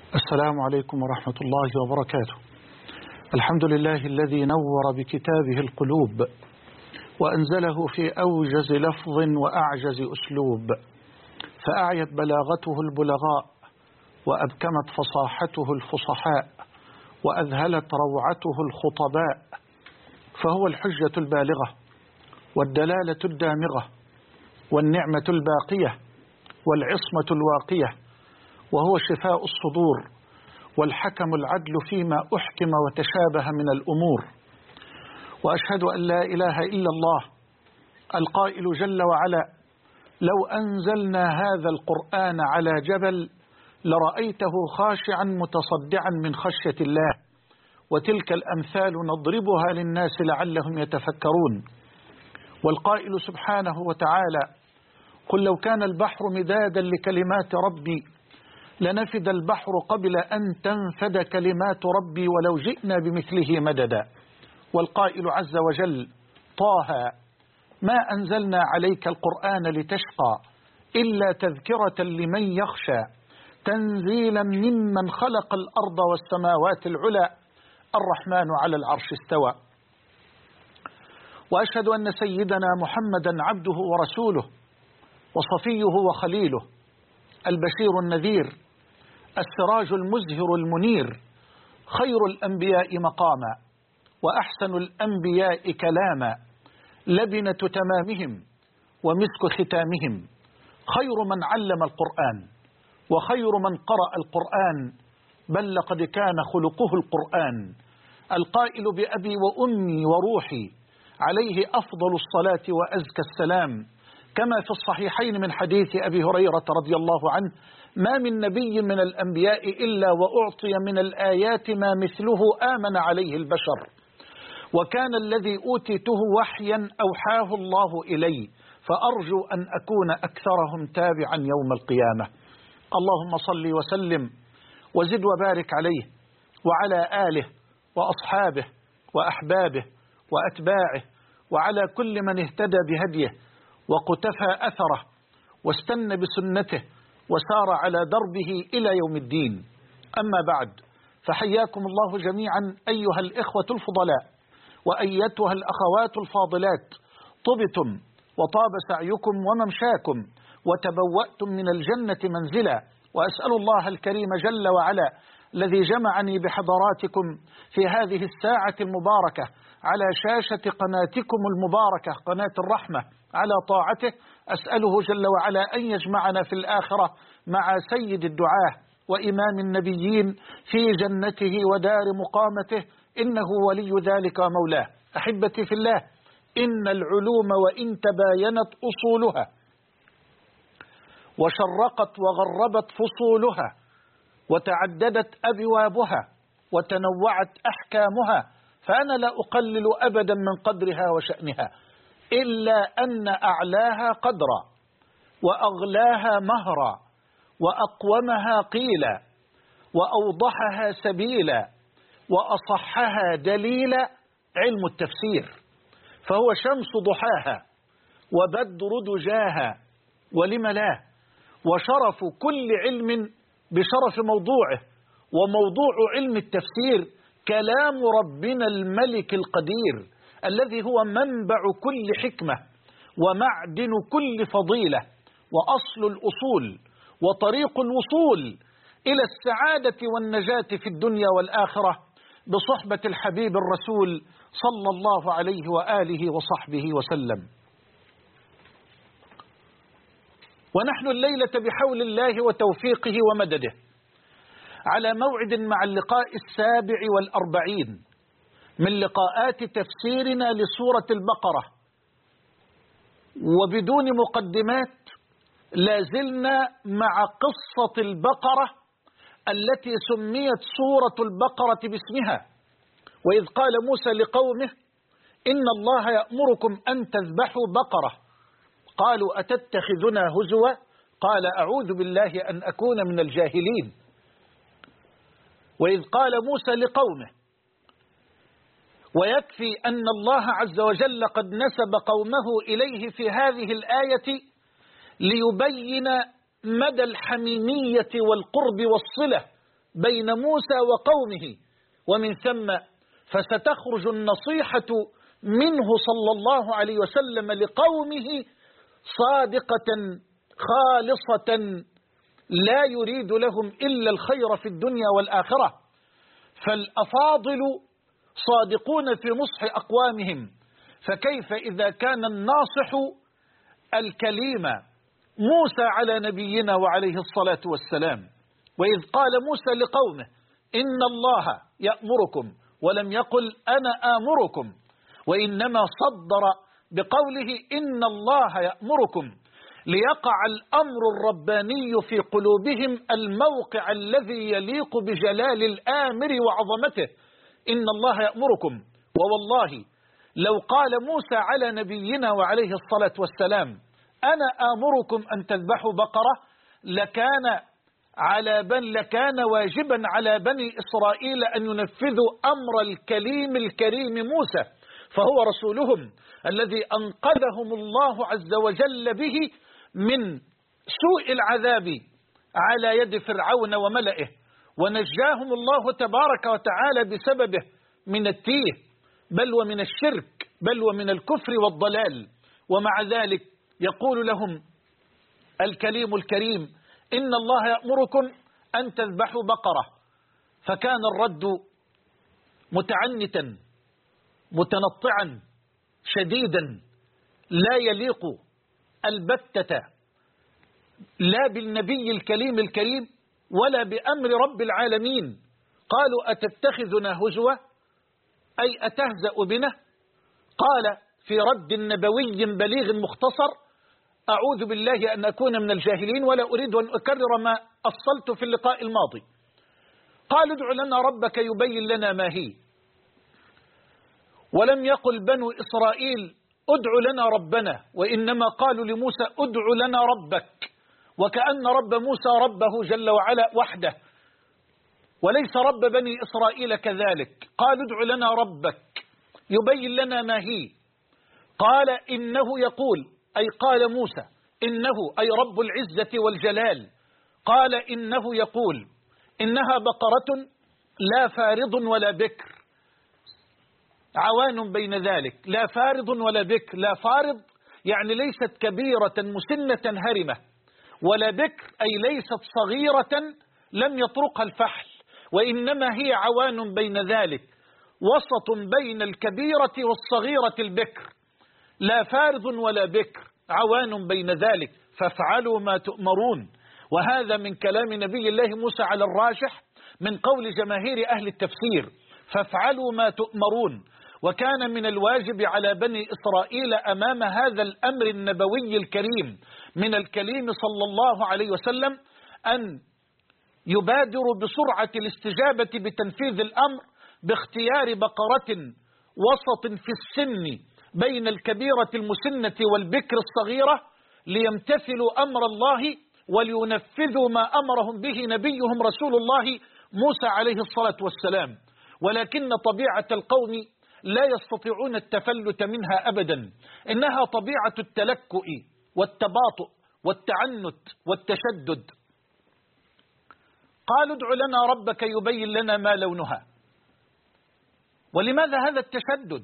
السلام عليكم ورحمة الله وبركاته. الحمد لله الذي نور بكتابه القلوب وأنزله في أوجز لفظ وأعجز أسلوب، فأعيت بلاغته البلغاء وأبكمت فصاحته الفصحاء وأذهلت روعته الخطباء، فهو الحجة البالغة والدلالة الدامغة والنعمة الباقية والعصمة الواقية، وهو شفاء الصدور والحكم العدل فيما أحكم وتشابه من الأمور. وأشهد أن لا إله إلا الله القائل جل وعلا: لو أنزلنا هذا القرآن على جبل لرأيته خاشعا متصدعا من خشية الله، وتلك الأمثال نضربها للناس لعلهم يتفكرون. والقائل سبحانه وتعالى: قل لو كان البحر مدادا لكلمات ربي لنفد البحر قبل أن تنفد كلمات ربي ولو جئنا بمثله مددا. والقائل عز وجل: طه ما أنزلنا عليك القرآن لتشقى إلا تذكرة لمن يخشى تنزيلا ممن خلق الأرض والسماوات العلى الرحمن على العرش استوى. وأشهد أن سيدنا محمدا عبده ورسوله وصفيه وخليله، البشير النذير، السراج المزهر المنير، خير الأنبياء مقاما وأحسن الأنبياء كلاما، لبنة تمامهم ومسك ختامهم، خير من علم القرآن وخير من قرأ القرآن، بل لقد كان خلقه القرآن، القائل بأبي وأمي وروحي عليه أفضل الصلاة وأزكى السلام، كما في الصحيحين من حديث أبي هريرة رضي الله عنه: ما من نبي من الأنبياء إلا وأعطي من الآيات ما مثله آمن عليه البشر، وكان الذي أوتيته وحيا أوحاه الله إلي، فأرجو أن أكون أكثرهم تابعا يوم القيامة. اللهم صل وسلم وزد وبارك عليه وعلى آله وأصحابه وأحبابه وأتباعه وعلى كل من اهتدى بهديه وقتفى أثره واستنى بسنته وسار على دربه إلى يوم الدين. أما بعد، فحياكم الله جميعا أيها الإخوة الفضلاء وأيتها الأخوات الفاضلات، طبتم وطاب سعيكم وممشاكم وتبوأتم من الجنة منزلا، وأسأل الله الكريم جل وعلا الذي جمعني بحضراتكم في هذه الساعة المباركة على شاشة قناتكم المباركة قناة الرحمة على طاعته، أسأله جل وعلا أن يجمعنا في الآخرة مع سيد الدعاة وإمام النبيين في جنته ودار مقامته، إنه ولي ذلك ومولاه. أحبتي في الله، إن العلوم وإن تباينت أصولها وشرقت وغربت فصولها وتعددت أبوابها وتنوعت أحكامها، فأنا لا أقلل أبدا من قدرها وشأنها، إلا أن أعلاها قدرا وأغلاها مهرا وأقومها قيلا وأوضحها سبيلا وأصحها دليلا علم التفسير، فهو شمس ضحاها وبدر دجاها، ولم لا، وشرف كل علم بشرف موضوعه، وموضوع علم التفسير كلام ربنا الملك القدير الذي هو منبع كل حكمة ومعدن كل فضيلة وأصل الأصول وطريق الوصول إلى السعادة والنجاة في الدنيا والآخرة بصحبة الحبيب الرسول صلى الله عليه وآله وصحبه وسلم. ونحن الليلة بحول الله وتوفيقه ومدده على موعد مع اللقاء 47 من لقاءات تفسيرنا لسورة البقرة، وبدون مقدمات لازلنا مع قصة البقرة التي سميت سورة البقرة باسمها. وإذ قال موسى لقومه: إن الله يأمركم أن تذبحوا بقرة، قالوا أتتخذنا هزوا، قال أعوذ بالله أن أكون من الجاهلين. وإذ قال موسى لقومه، ويكفي أن الله عز وجل قد نسب قومه إليه في هذه الآية ليبين مدى الحميمية والقرب والصلة بين موسى وقومه، ومن ثم فستخرج النصيحة منه صلى الله عليه وسلم لقومه صادقة خالصة لا يريد لهم إلا الخير في الدنيا والآخرة. فالأفاضل صادقون في نصح أقوامهم، فكيف إذا كان الناصح الكليم موسى على نبينا وعليه الصلاة والسلام؟ وإذ قال موسى لقومه إن الله يأمركم، ولم يقل أنا آمركم، وإنما صدر بقوله إن الله يأمركم، ليقع الأمر الرباني في قلوبهم الموقع الذي يليق بجلال الآمر وعظمته. إن الله يأمركم. ووالله لو قال موسى على نبينا وعليه الصلاة والسلام أنا آمركم أن تذبحوا بقرة، لكان واجبا على بني إسرائيل أن ينفذوا أمر الكريم موسى، فهو رسولهم الذي أنقذهم الله عز وجل به من سوء العذاب على يد فرعون وملئه، ونجاهم الله تبارك وتعالى بسببه من التيه، بل ومن الشرك، بل ومن الكفر والضلال. ومع ذلك يقول لهم الكريم إن الله يأمركم أن تذبحوا بقرة. فكان الرد متعنتا متنطعا شديدا لا يليق البتة لا بالنبي الكريم ولا بأمر رب العالمين. قالوا أتتخذنا هزوا، أي أتهزأ بنا؟ قال في رد نبوي بليغ مختصر أعوذ بالله أن أكون من الجاهلين، ولا أريد أن أكرر ما أصلت في اللقاء الماضي. قال ادع لنا ربك يبين لنا ما هي، ولم يقل بنو إسرائيل ادع لنا ربنا، وإنما قالوا لموسى ادع لنا ربك، وكأن رب موسى ربه جل وعلا وحده، وليس رب بني إسرائيل كذلك. قال ادع لنا ربك يبين لنا ما هي. قال إنه يقول، أي قال موسى إنه، أي رب العزة والجلال، قال إنه يقول إنها بقرة لا فارض ولا بكر، عوان بين ذلك، لا فارض ولا بكر. لا فارض يعني ليست كبيرة مسنة هرمة، ولا بكر أي ليست صغيرة لم يطرقها الفحل، وإنما هي عوان بين ذلك، وسط بين الكبيرة والصغيرة البكر. لا فارض ولا بكر، عوان بين ذلك، فافعلوا ما تؤمرون. وهذا من كلام نبي الله موسى على الراجح من قول جماهير أهل التفسير، فافعلوا ما تؤمرون. وكان من الواجب على بني إسرائيل أمام هذا الأمر النبوي الكريم من الكليم صلى الله عليه وسلم أن يبادروا بسرعة الاستجابة بتنفيذ الأمر باختيار بقرة وسط في السن بين الكبيرة المسنة والبكر الصغيرة، ليمتثلوا أمر الله ولينفذوا ما أمرهم به نبيهم رسول الله موسى عليه الصلاة والسلام. ولكن طبيعة القوم لا يستطيعون التفلت منها أبدا، إنها طبيعة التلكؤ والتباطؤ والتعنت والتشدد. قالوا ادع لنا ربك يبين لنا ما لونها. ولماذا هذا التشدد؟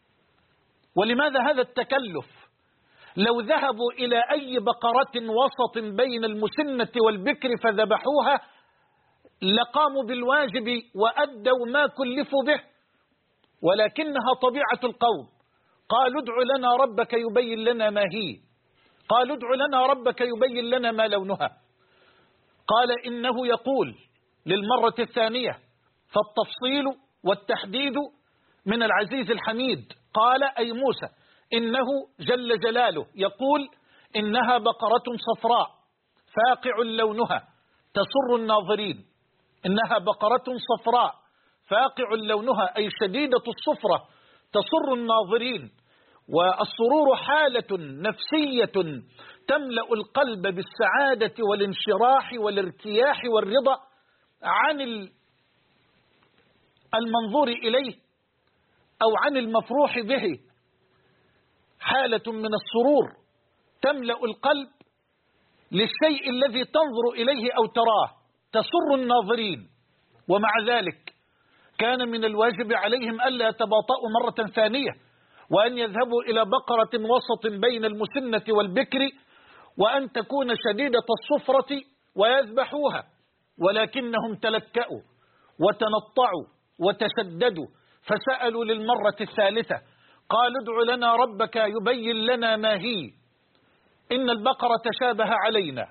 ولماذا هذا التكلف؟ لو ذهبوا إلى أي بقرة وسط بين المسنة والبكر فذبحوها لقاموا بالواجب وأدوا ما كلفوا به، ولكنها طبيعة القوم. قالوا ادع لنا ربك يبين لنا ما هي. قالوا ادع لنا ربك يبين لنا ما لونها. قال إنه يقول للمرة الثانية، فالتفصيل والتحديد من العزيز الحميد. قال أي موسى إنه جل جلاله يقول إنها بقرة صفراء فاقع لونها تسر الناظرين. إنها بقرة صفراء فاقع لونها أي شديدة الصفرة تسر الناظرين. والسرور حالة نفسية تملأ القلب بالسعادة والانشراح والارتياح والرضا عن المنظور إليه أو عن المفروح به. حالة من السرور تملأ القلب للشيء الذي تنظر إليه أو تراه، تسر الناظرين. ومع ذلك كان من الواجب عليهم ألا يتباطؤوا مرة ثانية، وأن يذهبوا إلى بقرة وسط بين المسنة والبكر، وأن تكون شديدة الصفرة ويذبحوها، ولكنهم تلكأوا وتنطعوا وتشددوا، فسألوا للمرة الثالثة، قالوا ادع لنا ربك يبين لنا ما هي، إن البقرة تشابه علينا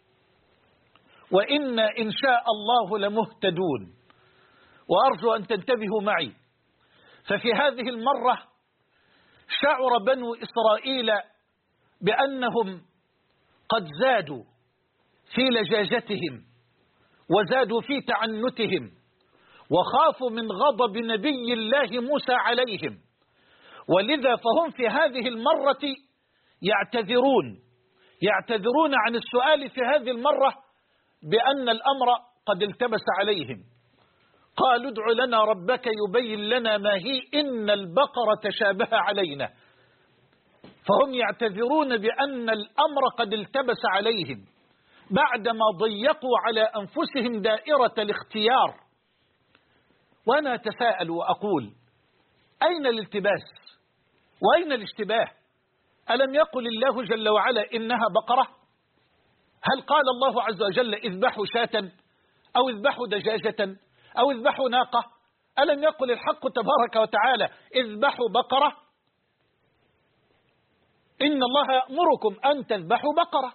وإنا إن شاء الله لمهتدون. وأرجو أن تنتبهوا معي، ففي هذه المرة شعر بنو إسرائيل بأنهم قد زادوا في لجاجتهم وزادوا في تعنتهم، وخافوا من غضب نبي الله موسى عليهم، ولذا فهم في هذه المرة يعتذرون عن السؤال في هذه المرة بأن الأمر قد التبس عليهم. قالوا ادع لنا ربك يبين لنا ما هي، إن البقرة تشابه علينا. فهم يعتذرون بأن الأمر قد التبس عليهم بعدما ضيقوا على أنفسهم دائرة الاختيار. وأنا أتساءل وأقول: أين الالتباس وأين الاشتباه؟ ألم يقل الله جل وعلا إنها بقرة؟ هل قال الله عز وجل اذبحوا شاة أو اذبحوا دجاجة أو اذبحوا ناقة؟ ألم يقل الحق تبارك وتعالى اذبحوا بقرة؟ إن الله يأمركم أن تذبحوا بقرة.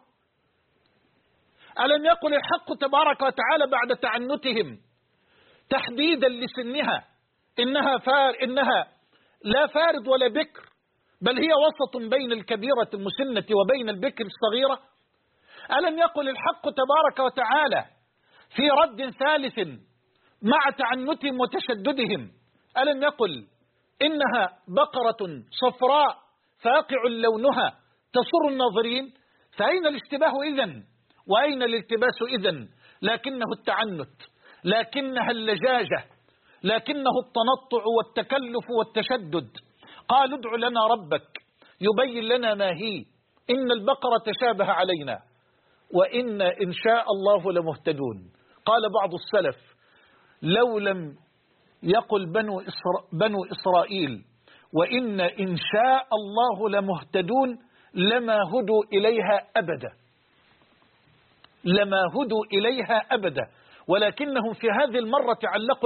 ألم يقل الحق تبارك وتعالى بعد تعنتهم تحديدا لسنها إنها لا فارض ولا بكر، بل هي وسط بين الكبيرة المسنة وبين البكر الصغيرة؟ ألم يقل الحق تبارك وتعالى في رد ثالث مع تعنتهم وتشددهم، ألم يقل إنها بقرة صفراء فاقع لونها تسر الناظرين؟ فأين الاشتباه إذن؟ وأين الالتباس إذن؟ لكنه التعنت، لكنها اللجاجة، لكنه التنطع والتكلف والتشدد. قالوا ادع لنا ربك يبين لنا ما هي، إن البقرة تشابه علينا وإن إن شاء الله لمهتدون. قال بعض السلف: لو لم يقل بنو إسرائيل وإن إن شاء الله لمهتدون لما هدوا إليها أبدا، لما هدوا إليها أبدا. ولكنهم في هذه المرة علقوا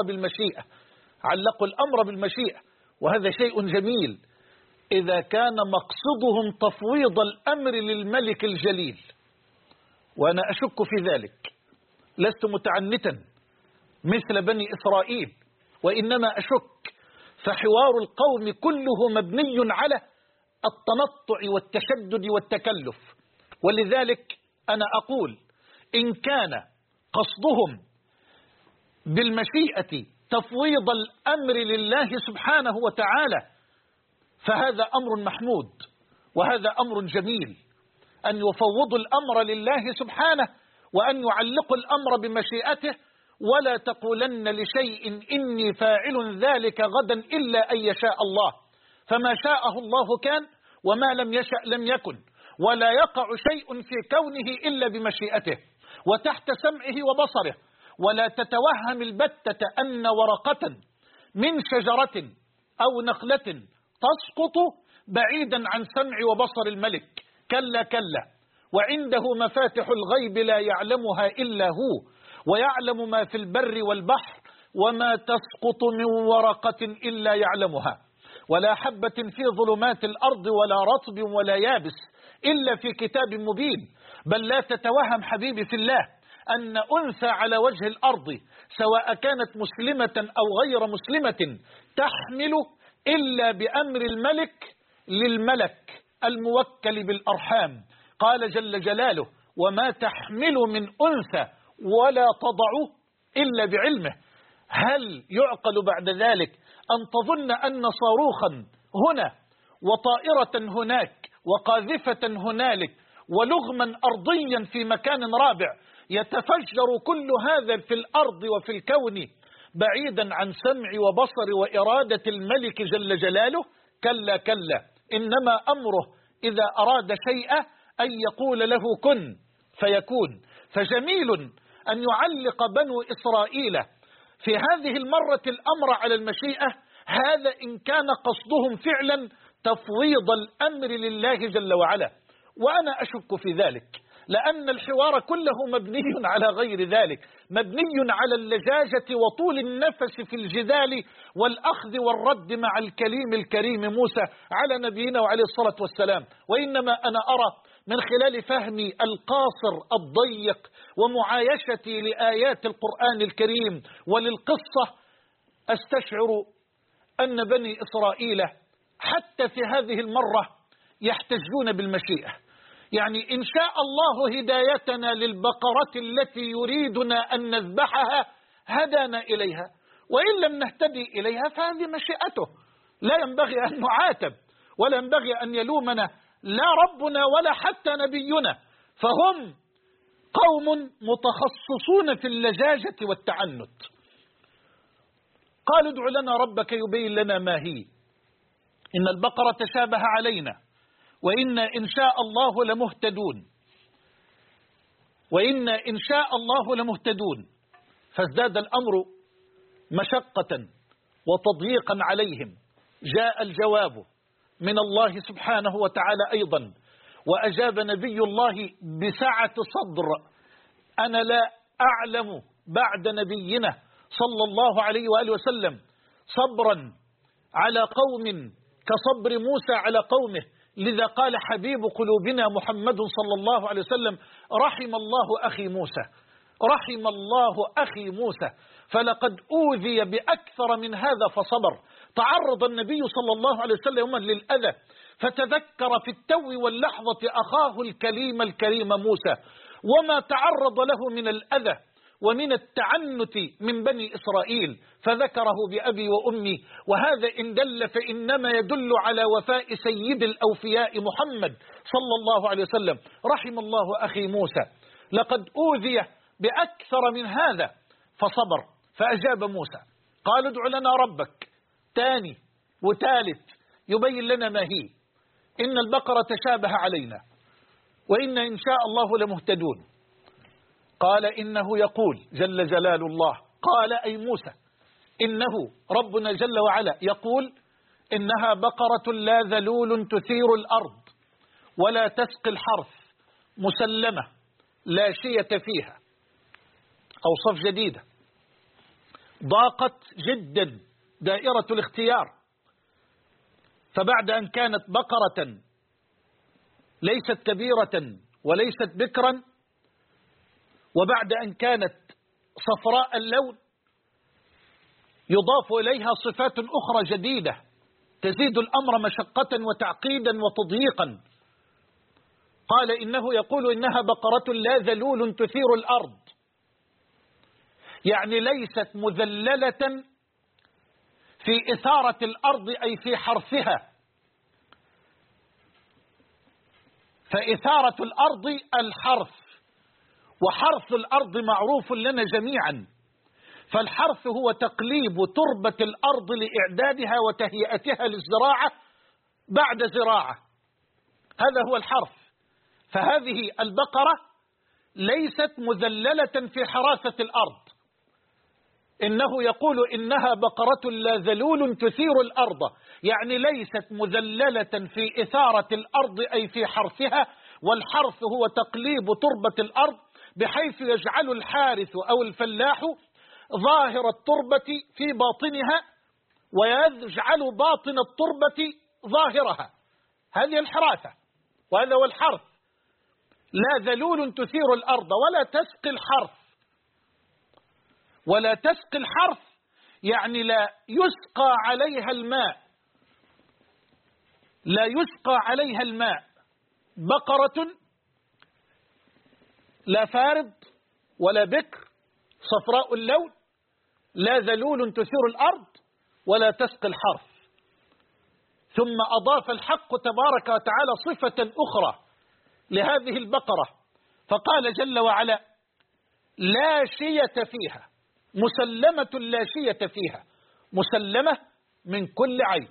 الأمر بالمشيئة، وهذا شيء جميل إذا كان مقصدهم تفويض الأمر للملك الجليل، وأنا أشك في ذلك، لست متعنتا مثل بني إسرائيل، وإنما أشك، فحوار القوم كله مبني على التنطع والتشدد والتكلف. ولذلك أنا أقول: إن كان قصدهم بالمشيئة تفويض الأمر لله سبحانه وتعالى فهذا أمر محمود، وهذا أمر جميل، أن يفوضوا الأمر لله سبحانه وأن يعلقوا الأمر بمشيئته. ولا تقولن لشيء إني فاعل ذلك غدا إلا أن يشاء الله، فما شاءه الله كان وما لم يشأ لم يكن، ولا يقع شيء في كونه إلا بمشيئته وتحت سمعه وبصره. ولا تتوهم البتة أن ورقة من شجرة أو نخلة تسقط بعيدا عن سمع وبصر الملك، كلا كلا، وعنده مفاتح الغيب لا يعلمها إلا هو، ويعلم ما في البر والبحر، وما تسقط من ورقة إلا يعلمها، ولا حبة في ظلمات الأرض ولا رطب ولا يابس إلا في كتاب مبين. بل لا تتوهم حبيبي في الله أن أنثى على وجه الأرض سواء كانت مسلمة أو غير مسلمة تحمل إلا بأمر الملك للملك الموكل بالأرحام. قال جل جلاله: وما تحمل من أنثى ولا تضع إلا بعلمه. هل يعقل بعد ذلك أن تظن أن صاروخا هنا وطائرة هناك وقاذفة هنالك ولغما أرضيا في مكان رابع يتفجر كل هذا في الأرض وفي الكون بعيدا عن سمع وبصر وإرادة الملك جل جلاله؟ كلا كلا، إنما أمره إذا أراد شيئا أن يقول له كن فيكون. فجميل أن يعلق بنو إسرائيل في هذه المرة الأمر على المشيئة، هذا إن كان قصدهم فعلا تفويض الأمر لله جل وعلا، وأنا أشك في ذلك، لأن الحوار كله مبني على غير ذلك، مبني على اللجاجة وطول النفس في الجدال والأخذ والرد مع الكليم الكريم موسى على نبينا وعليه الصلاة والسلام. وإنما أنا أرى من خلال فهمي القاصر الضيق ومعايشتي لآيات القرآن الكريم وللقصة أستشعر أن بني إسرائيل حتى في هذه المرة يحتجون بالمشيئة. يعني إن شاء الله هدايتنا للبقرة التي يريدنا أن نذبحها هدانا إليها، وإن لم نهتدي إليها فهذه مشيئته، لا ينبغي أن نعاتب ولا ينبغي أن يلومنا لا ربنا ولا حتى نبينا، فهم قوم متخصصون في اللجاجة والتعنت. قالوا ادع لنا ربك يبين لنا ما هي، إن البقرة تشابه علينا وإنا إن شاء الله لمهتدون، وإنا إن شاء الله لمهتدون. فازداد الأمر مشقة وتضييقا عليهم. جاء الجواب من الله سبحانه وتعالى أيضا، وأجاب نبي الله بسعة صدر. أنا لا أعلم بعد نبينا صلى الله عليه وآله وسلم صبرا على قوم كصبر موسى على قومه، لذا قال حبيب قلوبنا محمد صلى الله عليه وسلم: رحم الله أخي موسى، رحم الله أخي موسى، فلقد أوذي بأكثر من هذا فصبر. تعرض النبي صلى الله عليه وسلم يوما للأذى فتذكر في التو واللحظة أخاه الكريم موسى وما تعرض له من الأذى ومن التعنت من بني إسرائيل، فذكره بأبي وأمي. وهذا إن دل فإنما يدل على وفاء سيد الأوفياء محمد صلى الله عليه وسلم. رحم الله أخي موسى، لقد أوذي بأكثر من هذا فصبر. فأجاب موسى قال ادع لنا ربك، تاني وثالث يبين لنا ما هي، إن البقرة تشابه علينا وإن إن شاء الله لمهتدون. قال إنه يقول جل جلال الله، قال أي موسى إنه ربنا جل وعلا يقول إنها بقرة لا ذلول تثير الأرض ولا تسقي الحرث مسلمة لا شية فيها. أوصاف جديدة، ضاقت جدا دائرة الاختيار. فبعد أن كانت بقرة ليست كبيرة وليست بكرا، وبعد أن كانت صفراء اللون، يضاف إليها صفات أخرى جديدة تزيد الأمر مشقة وتعقيدا وتضييقا. قال إنه يقول إنها بقرة لا ذلول تثير الأرض، يعني ليست مذللة في إثارة الأرض أي في حرثها، فإثارة الأرض الحرث، وحرث الأرض معروف لنا جميعا، فالحرث هو تقليب تربة الأرض لإعدادها وتهيئتها للزراعة بعد زراعة، هذا هو الحرث. فهذه البقرة ليست مذللة في حراثة الأرض، إنه يقول إنها بقرة لا ذلول تثير الأرض، يعني ليست مذللة في إثارة الأرض أي في حرثها، والحرث هو تقليب تربة الأرض بحيث يجعل الحارث أو الفلاح ظاهر التربة في باطنها ويجعل باطن التربة ظاهرها، هذه الحراثة وهذا هو الحرث. لا ذلول تثير الأرض ولا تسقي الحرث، ولا تسقي الحرث يعني لا يسقى عليها الماء، لا يسقى عليها الماء. بقرة لا فارض ولا بكر، صفراء اللون، لا ذلول تثير الأرض ولا تسقي الحرث. ثم أضاف الحق تبارك وتعالى صفة أخرى لهذه البقرة، فقال جل وعلا لا شية فيها، مسلمة لا شية فيها، مسلمة من كل عيب،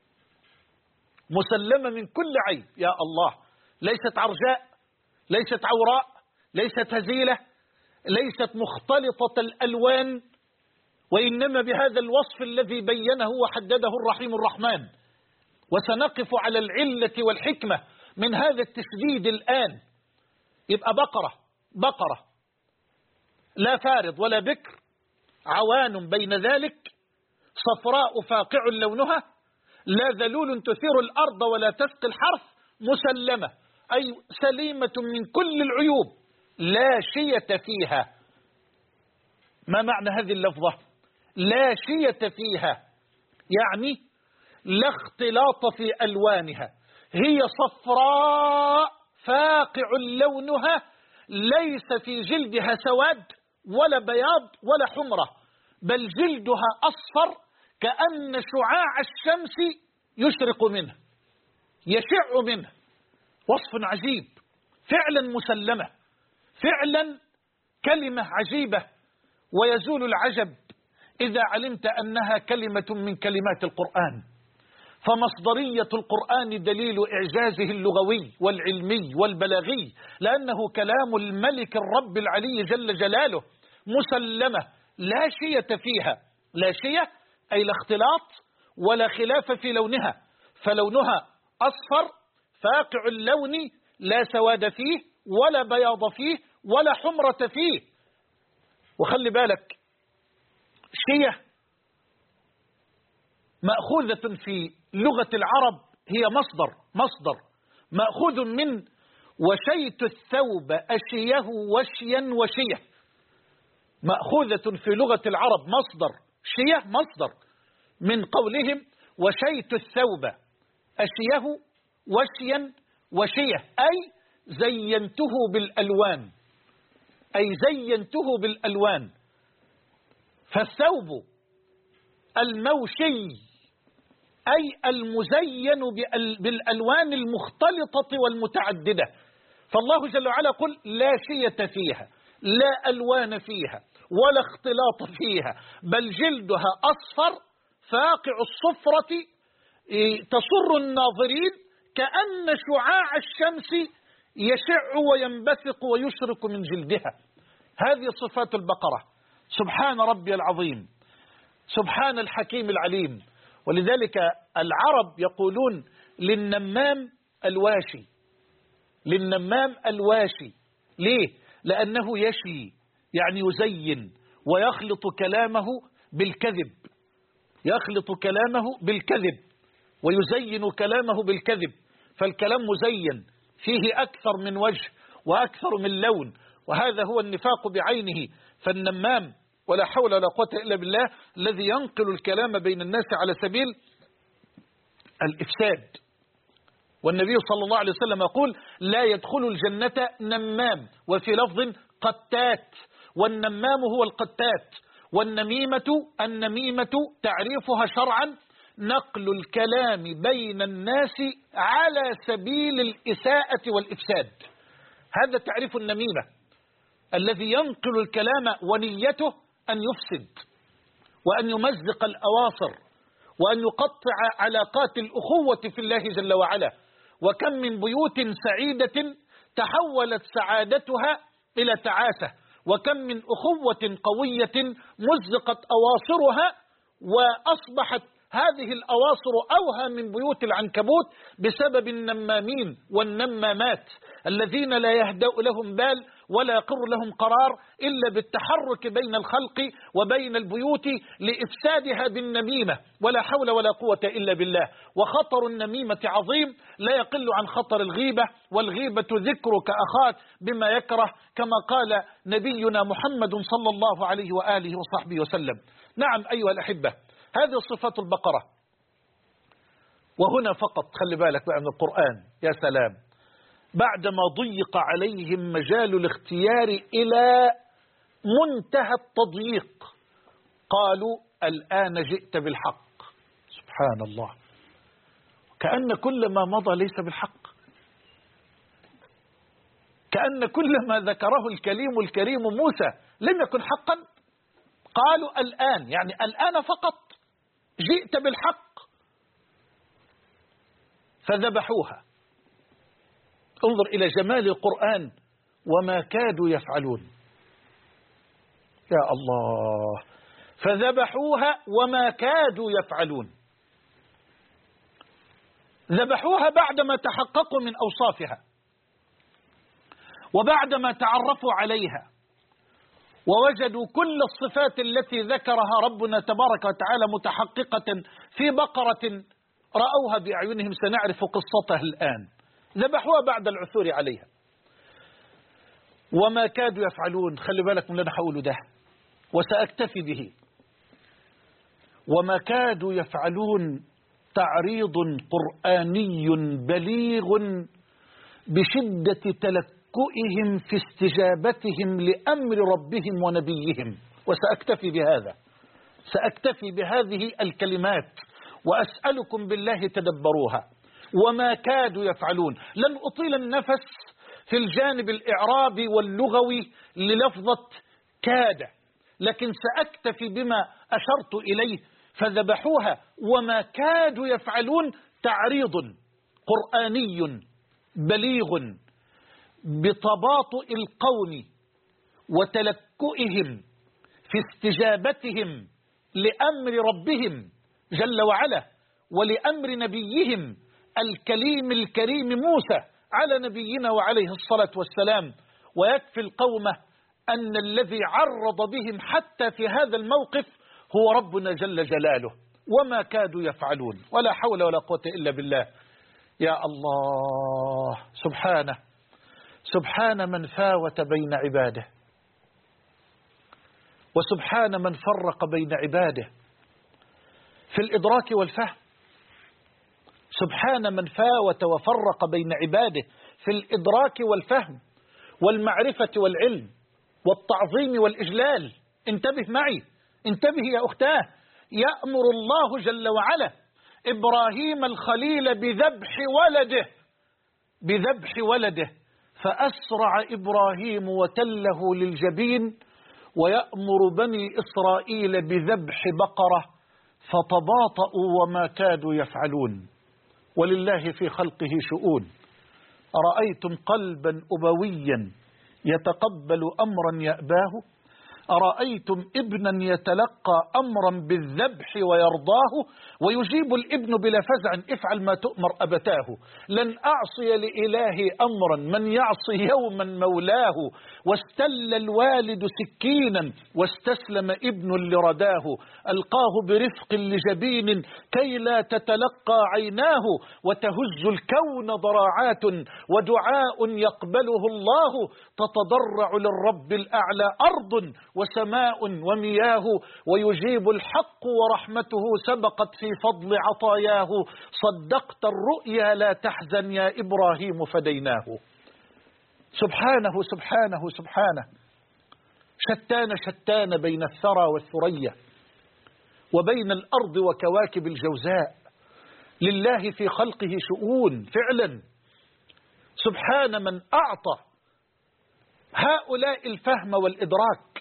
مسلمة من كل عيب. يا الله، ليست عرجاء، ليست عوراء، ليست هزيلة، ليست مختلطة الألوان، وإنما بهذا الوصف الذي بينه وحدده الرحيم الرحمن. وسنقف على العلة والحكمة من هذا التشديد الآن. يبقى بقرة لا فارض ولا بكر، عوان بين ذلك، صفراء فاقع لونها، لا ذلول تثير الأرض ولا تسقي الحرث، مسلمة أي سليمة من كل العيوب، لا شية فيها. ما معنى هذه اللفظة؟ لا شية فيها يعني لا اختلاط في ألوانها، هي صفراء فاقع لونها، ليس في جلدها سواد ولا بياض ولا حمرة، بل جلدها أصفر كأن شعاع الشمس يشرق منه، يشع منه. وصف عجيب، فعلا مسلمة، فعلا كلمة عجيبة، ويزول العجب إذا علمت أنها كلمة من كلمات القرآن. فمصدرية القرآن دليل إعجازه اللغوي والعلمي والبلاغي، لأنه كلام الملك الرب العلي جل جلاله. مسلمة لا شية فيها، لا شية أي لا اختلاط ولا خلاف في لونها، فلونها أصفر فاقع اللون، لا سواد فيه ولا بياض فيه ولا حمرة فيه. وخلي بالك، شية مأخوذة في لغة العرب، هي مصدر مأخوذ من وشيت الثوب أشيه وشيا وشية، مأخوذة في لغة العرب مصدر شية، مصدر من قولهم وشيت الثوب أشيه وشيا وشية، أي زينته بالألوان، أي زينته بالألوان. فالثوب الموشي أي المزين بالألوان المختلطة والمتعددة. فالله جل وعلا قل لا شية فيها، لا ألوان فيها ولا اختلاط فيها، بل جلدها أصفر فاقع الصفرة تسر الناظرين كأن شعاع الشمس يشع وينبثق ويشرق من جلدها. هذه صفات البقرة. سبحان ربي العظيم، سبحان الحكيم العليم. ولذلك العرب يقولون للنمام الواشي، للنمام الواشي. ليه؟ لأنه يشي يعني يزين، ويخلط كلامه بالكذب، يخلط كلامه بالكذب ويزين كلامه بالكذب. فالكلام مزين فيه أكثر من وجه وأكثر من لون، وهذا هو النفاق بعينه. فالنمام ولا حول ولا قوة إلا بالله الذي ينقل الكلام بين الناس على سبيل الإفساد. والنبي صلى الله عليه وسلم يقول لا يدخل الجنة نمام، وفي لفظ قتات، والنمام هو القتات. النميمة تعريفها شرعا نقل الكلام بين الناس على سبيل الإساءة والإفساد. هذا تعريف النميمة، الذي ينقل الكلام ونيته أن يفسد وأن يمزق الأواصر وأن يقطع علاقات الأخوة في الله جل وعلا. وكم من بيوت سعيدة تحولت سعادتها إلى تعاسة، وكم من أخوة قوية مزقت أواصرها وأصبحت هذه الأواصر أوهى من بيوت العنكبوت بسبب النمامين والنمامات الذين لا يهدأ لهم بال ولا يقر لهم قرار إلا بالتحرك بين الخلق وبين البيوت لإفسادها بالنميمة. ولا حول ولا قوة إلا بالله. وخطر النميمة عظيم لا يقل عن خطر الغيبة، والغيبة ذكرك أخاك بما يكره، كما قال نبينا محمد صلى الله عليه وآله وصحبه وسلم. نعم أيها الأحبة، هذه صفات البقرة. وهنا فقط خلي بالك بقى من القرآن، يا سلام، بعدما ضيق عليهم مجال الاختيار إلى منتهى التضييق قالوا الآن جئت بالحق. سبحان الله، كأن كل ما مضى ليس بالحق، كأن كل ما ذكره الكريم موسى لم يكن حقا. قالوا الآن، يعني الآن فقط جئت بالحق، فذبحوها. انظر إلى جمال القرآن، وما كادوا يفعلون. يا الله، فذبحوها وما كادوا يفعلون. ذبحوها بعدما تحققوا من أوصافها، وبعدما تعرفوا عليها، ووجدوا كل الصفات التي ذكرها ربنا تبارك وتعالى متحققة في بقرة رأوها بأعينهم، سنعرف قصتها الآن. ذبحوها بعد العثور عليها وما كادوا يفعلون. خلي بالك من اللي أنا هقوله ده وسأكتفي به. وما كادوا يفعلون تعريض قرآني بليغ بشدة تلكؤهم في استجابتهم لأمر ربهم ونبيهم، وسأكتفي بهذا، سأكتفي بهذه الكلمات وأسألكم بالله تدبروها. وما كادوا يفعلون. لن أطيل النفس في الجانب الإعرابي واللغوي للفظة كاد، لكن سأكتفي بما أشرت إليه. فذبحوها وما كادوا يفعلون تعريض قرآني بليغ بتباطؤ القوم وتلكؤهم في استجابتهم لأمر ربهم جل وعلا ولأمر نبيهم الكليم الكريم موسى على نبينا وعليه الصلاة والسلام. ويكفي القوم أن الذي عرض بهم حتى في هذا الموقف هو ربنا جل جلاله. وما كادوا يفعلون، ولا حول ولا قوة إلا بالله. يا الله، سبحانه، سبحان من فاوت بين عباده، وسبحان من فرق بين عباده في الإدراك والفهم. سبحان من فاوت وفرق بين عباده في الإدراك والفهم والمعرفة والعلم والتعظيم والإجلال. انتبه معي، انتبه يا أختاه. يأمر الله جل وعلا إبراهيم الخليل بذبح ولده فأسرع إبراهيم وتله للجبين، ويأمر بني إسرائيل بذبح بقرة فتباطؤوا وما كادوا يفعلون. ولله في خلقه شؤون. أرأيتم قلبا أبويا يتقبل أمرا يأباه؟ أرأيتم ابنا يتلقى أمرا بالذبح ويرضاه؟ ويجيب الابن بلا فزع افعل ما تؤمر أبتاه. لن أعصي لإلهي أمرا من يعصي يوما مولاه. واستل الوالد سكينا واستسلم ابن لرداه. ألقاه برفق لجبين كي لا تتلقى عيناه. وتهز الكون ضراعات ودعاء يقبله الله. تتضرع للرب الأعلى أرض وسماء ومياه. ويجيب الحق ورحمته سبقت في فضل عطاياه. صدقت الرؤيا لا تحزن يا إبراهيم فديناه. سبحانه سبحانه سبحانه. شتان بين الثرى والثريا وبين الأرض وكواكب الجوزاء. لله في خلقه شؤون فعلا. سبحان من أعطى هؤلاء الفهم والإدراك.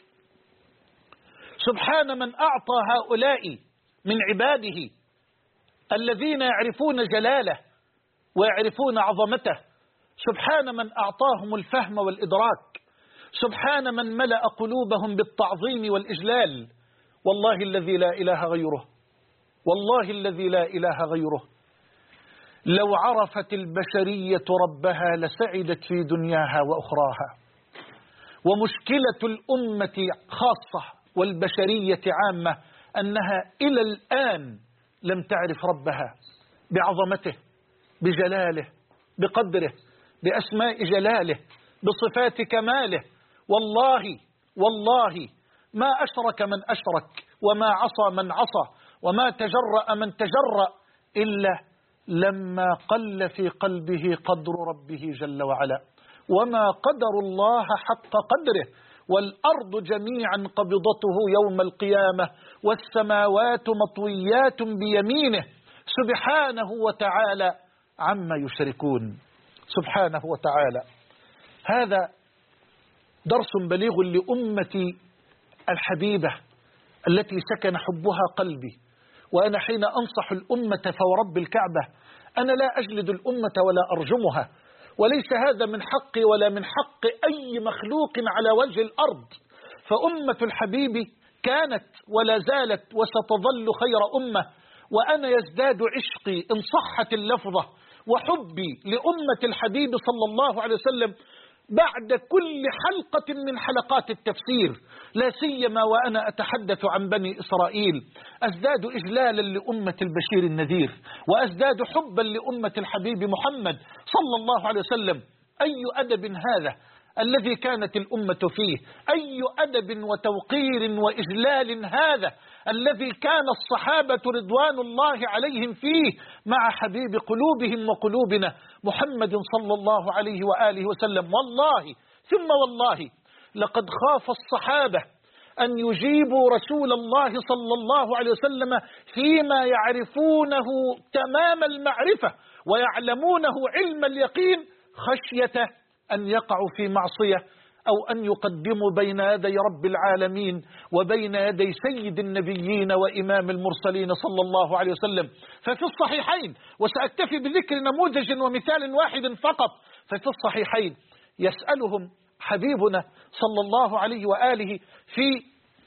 سبحان من أعطى هؤلاء من عباده الذين يعرفون جلاله ويعرفون عظمته. سبحان من أعطاهم الفهم والإدراك. سبحان من ملأ قلوبهم بالتعظيم والإجلال. والله الذي لا إله غيره، والله الذي لا إله غيره. لو عرفت البشرية ربها لسعدت في دنياها وأخراها. ومشكلة الأمة خاصة والبشرية عامة أنها إلى الآن لم تعرف ربها بعظمته بجلاله بقدره بأسماء جلاله بصفات كماله. والله ما أشرك من أشرك وما عصى من عصى وما تجرأ من تجرأ إلا لما قل في قلبه قدر ربه جل وعلا. وما قدر الله حق قدره. والأرض جميعا قبضته يوم القيامة والسماوات مطويات بيمينه سبحانه وتعالى عما يشركون. سبحانه وتعالى. هذا درس بليغ لأمتي الحبيبة التي سكن حبها قلبي. وأنا حين أنصح الأمة فورب الكعبة أنا لا أجلد الأمة ولا أرجمها، وليس هذا من حقي ولا من حق أي مخلوق على وجه الأرض. فأمة الحبيب كانت ولا زالت وستظل خير أمة، وأنا يزداد عشقي إن صحت اللفظة وحبي لأمة الحبيب صلى الله عليه وسلم بعد كل حلقة من حلقات التفسير، لا سيما وأنا أتحدث عن بني إسرائيل، أزداد إجلالا لأمة البشير النذير، وأزداد حبا لأمة الحبيب محمد صلى الله عليه وسلم. أي أدب هذا الذي كانت الأمة فيه، أي أدب وتوقير وإجلال هذا الذي كان الصحابة رضوان الله عليهم فيه مع حبيب قلوبهم وقلوبنا محمد صلى الله عليه وآله وسلم. والله ثم والله لقد خاف الصحابة أن يجيبوا رسول الله صلى الله عليه وسلم فيما يعرفونه تمام المعرفة ويعلمونه علم اليقين، خشية أن يقعوا في معصية أو أن يقدموا بين يدي رب العالمين وبين يدي سيد النبيين وإمام المرسلين صلى الله عليه وسلم. ففي الصحيحين، وسأكتفي بذكر نموذج ومثال واحد فقط، ففي الصحيحين يسألهم حبيبنا صلى الله عليه وآله في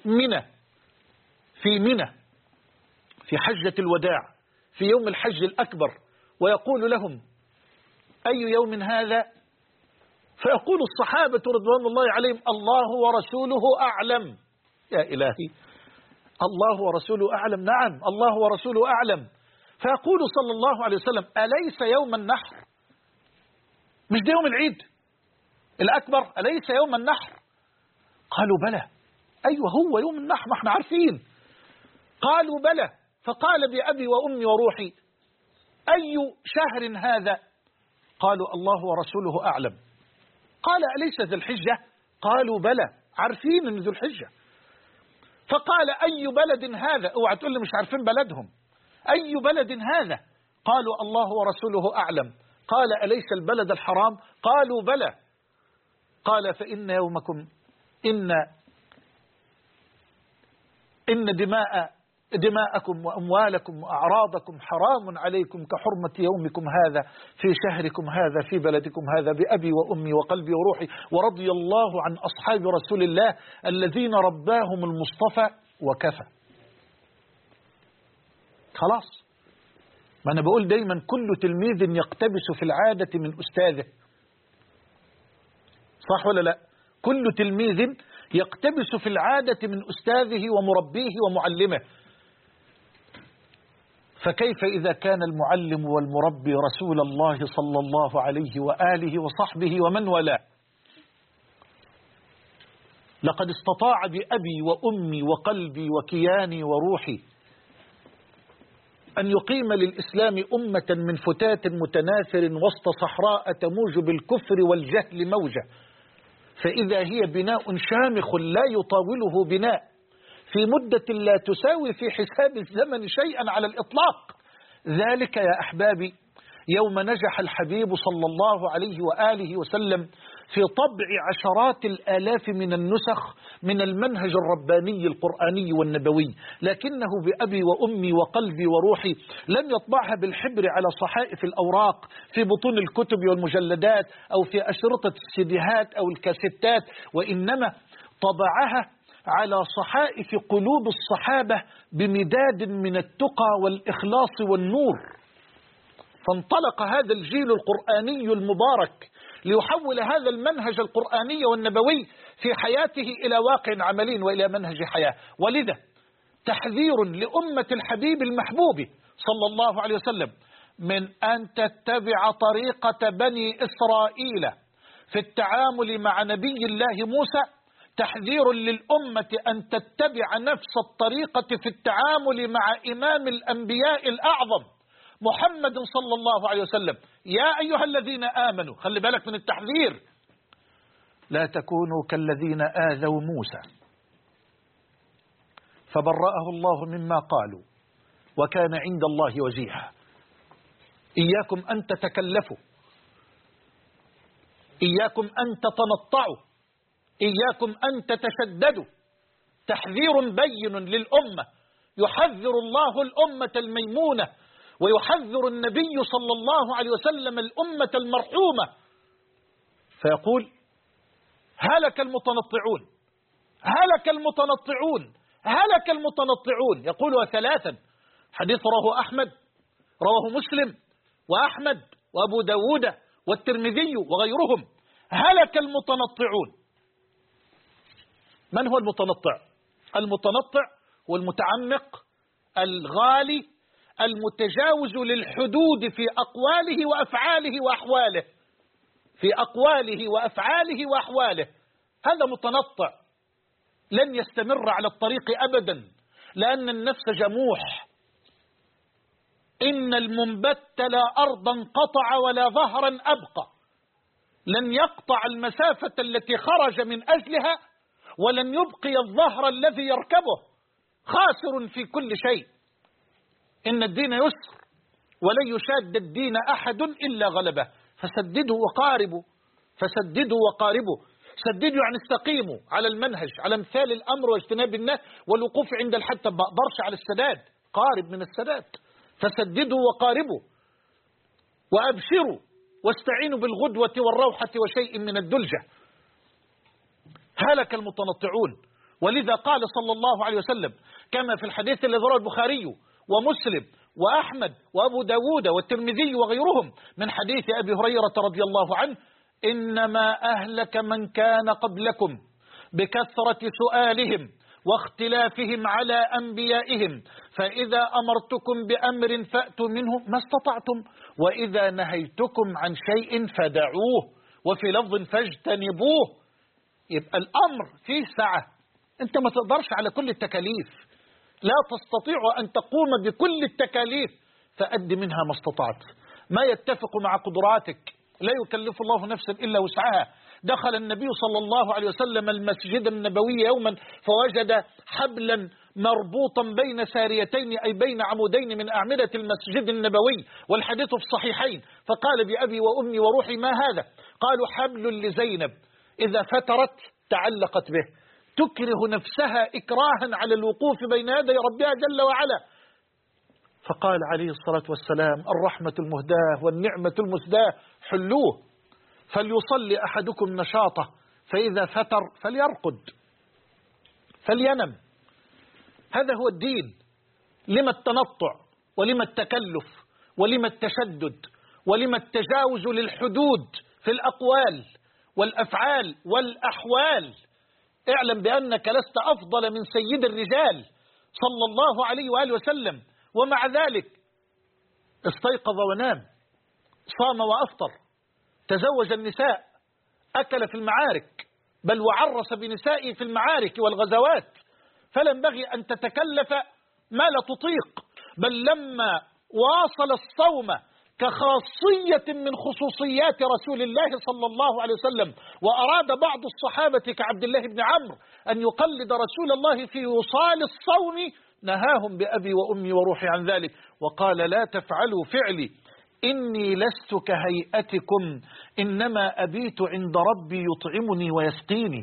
منى في حجة الوداع في يوم الحج الأكبر، ويقول لهم: أي يوم هذا؟ فيقول الصحابة رضوان الله عليهم: الله ورسوله أعلم. يا إلهي، الله ورسوله أعلم؟ نعم، الله ورسوله أعلم. فيقول صلى الله عليه وسلم: أليس يوم النحر؟ مش ده يوم العيد الأكبر؟ أليس يوم النحر؟ قالوا: بلى. أيوة، هو يوم النحر، ما احنا عارفين. قالوا: بلى. فقال: بأبي وأمي وروحي، أي شهر هذا؟ قالوا: الله ورسوله أعلم. قال: أليس ذو الحجة؟ قالوا: بلى، عارفين أن ذو الحجة. فقال: أي بلد هذا؟ اوعى تقول لي مش عارفين بلدهم. أي بلد هذا؟ قالوا: الله ورسوله أعلم. قال: أليس البلد الحرام؟ قالوا: بلى. قال: فإن يومكم إن دماءكم وأموالكم وأعراضكم حرام عليكم كحرمة يومكم هذا في شهركم هذا في بلدكم هذا، بأبي وأمي وقلبي وروحي. ورضي الله عن أصحاب رسول الله الذين رباهم المصطفى وكفى. خلاص، ما أنا بقول دايما كل تلميذ يقتبس في العادة من أستاذه، صح ولا لا؟ كل تلميذ يقتبس في العادة من أستاذه ومربيه ومعلمه، فكيف إذا كان المعلم والمربي رسول الله صلى الله عليه وآله وصحبه ومن والاه؟ لقد استطاع بأبي وأمي وقلبي وكياني وروحي أن يقيم للإسلام أمة من فتات متناثر وسط صحراء تموج بالكفر والجهل موجة، فإذا هي بناء شامخ لا يطاوله بناء في مدة لا تساوي في حساب الزمن شيئا على الإطلاق. ذلك يا أحبابي يوم نجح الحبيب صلى الله عليه وآله وسلم في طبع عشرات الآلاف من النسخ من المنهج الرباني القرآني والنبوي، لكنه بأبي وأمي وقلبي وروحي لم يطبعها بالحبر على صحائف الأوراق في بطون الكتب والمجلدات أو في أشرطة السيديهات أو الكاسيتات، وإنما طبعها على صحائف قلوب الصحابة بمداد من التقى والإخلاص والنور. فانطلق هذا الجيل القرآني المبارك ليحول هذا المنهج القرآني والنبوي في حياته إلى واقع عملي وإلى منهج حياة. ولذا تحذير لأمة الحبيب المحبوب صلى الله عليه وسلم من أن تتبع طريقة بني إسرائيل في التعامل مع نبي الله موسى، تحذير للأمة أن تتبع نفس الطريقة في التعامل مع إمام الأنبياء الأعظم محمد صلى الله عليه وسلم. يا أيها الذين آمنوا، خلي بالك من التحذير، لا تكونوا كالذين آذوا موسى فبرأه الله مما قالوا وكان عند الله وجيها. إياكم أن تتكلفوا، إياكم أن تتنطعوا، إياكم أن تتشددوا. تحذير بين للأمة، يحذر الله الأمة الميمونة ويحذر النبي صلى الله عليه وسلم الأمة المرحومة، فيقول: هلك المتنطعون، هلك المتنطعون هلك المتنطعون. يقولها ثلاثا، حديث رواه أحمد، رواه مسلم وأحمد وأبو داود والترمذي وغيرهم. هلك المتنطعون. من هو المتنطع؟ المتنطع هو المتعمق الغالي المتجاوز للحدود في أقواله وأفعاله وأحواله، في أقواله وأفعاله وأحواله. هذا متنطع لن يستمر على الطريق أبدا، لأن النفس جموح. إن المنبت لا أرضا قطع ولا ظهرا أبقى. لن يقطع المسافة التي خرج من أجلها، ولن يبقي الظهر الذي يركبه. خاسر في كل شيء. إن الدين يسر، ولن يشاد الدين أحد إلا غلبه. فسددوا وقاربوا، فسددوا وقاربوا. سددوا يعني استقيموا على المنهج، على امثال الأمر واجتناب النهي والوقوف عند الحد. ما بقدرش على السداد، قارب من السداد. فسددوا وقاربوا وأبشروا واستعينوا بالغدوة والروحة وشيء من الدلجة. هلك المتنطعون. ولذا قال صلى الله عليه وسلم كما في الحديث الذي رواه البخاري ومسلم وأحمد وأبو داود والترمذي وغيرهم من حديث أبي هريرة رضي الله عنه: إنما أهلك من كان قبلكم بكثرة سؤالهم واختلافهم على أنبيائهم، فإذا أمرتكم بأمر فأتوا منه ما استطعتم، وإذا نهيتكم عن شيء فدعوه، وفي لفظ فاجتنبوه. يبقى الأمر فيه سعة، أنت ما تقدرش على كل التكاليف، لا تستطيع أن تقوم بكل التكاليف، فأد منها ما استطعت، ما يتفق مع قدراتك. لا يكلف الله نفسا إلا وسعها. دخل النبي صلى الله عليه وسلم المسجد النبوي يوما فوجد حبلا مربوطا بين ساريتين، أي بين عمودين من أعمدة المسجد النبوي، والحديث في الصحيحين. فقال: بأبي وأمي وروحي ما هذا؟ قالوا: حبل لزينب إذا فترت تعلقت به، تكره نفسها إكراها على الوقوف بين يدي ربها جل وعلا. فقال عليه الصلاة والسلام: الرحمة المهداة والنعمة المسداة حلوه، فليصلي أحدكم نشاطه، فإذا فتر فليرقد فلينم. هذا هو الدين. لما التنطع، ولما التكلف، ولما التشدد، ولما التجاوز للحدود في الأقوال والأفعال والأحوال؟ اعلم بأنك لست أفضل من سيد الرجال صلى الله عليه وآله وسلم، ومع ذلك استيقظ ونام، صام وأفطر، تزوج النساء، أكل في المعارك، بل وعرس بنسائه في المعارك والغزوات. فلا ينبغي أن تتكلف ما لا تطيق. بل لما واصل الصوم كخاصية من خصوصيات رسول الله صلى الله عليه وسلم، وأراد بعض الصحابة كعبد الله بن عمرو أن يقلد رسول الله في وصال الصوم، نهاهم بأبي وأمي وروحي عن ذلك، وقال: لا تفعلوا فعلي، إني لست كهيئتكم، إنما أبيت عند ربي يطعمني ويسقيني.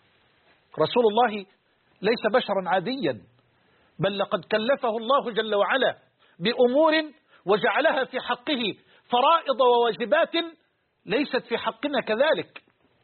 رسول الله ليس بشرا عاديا، بل لقد كلفه الله جل وعلا بأمور وجعلها في حقه فرائض وواجبات ليست في حقنا كذلك،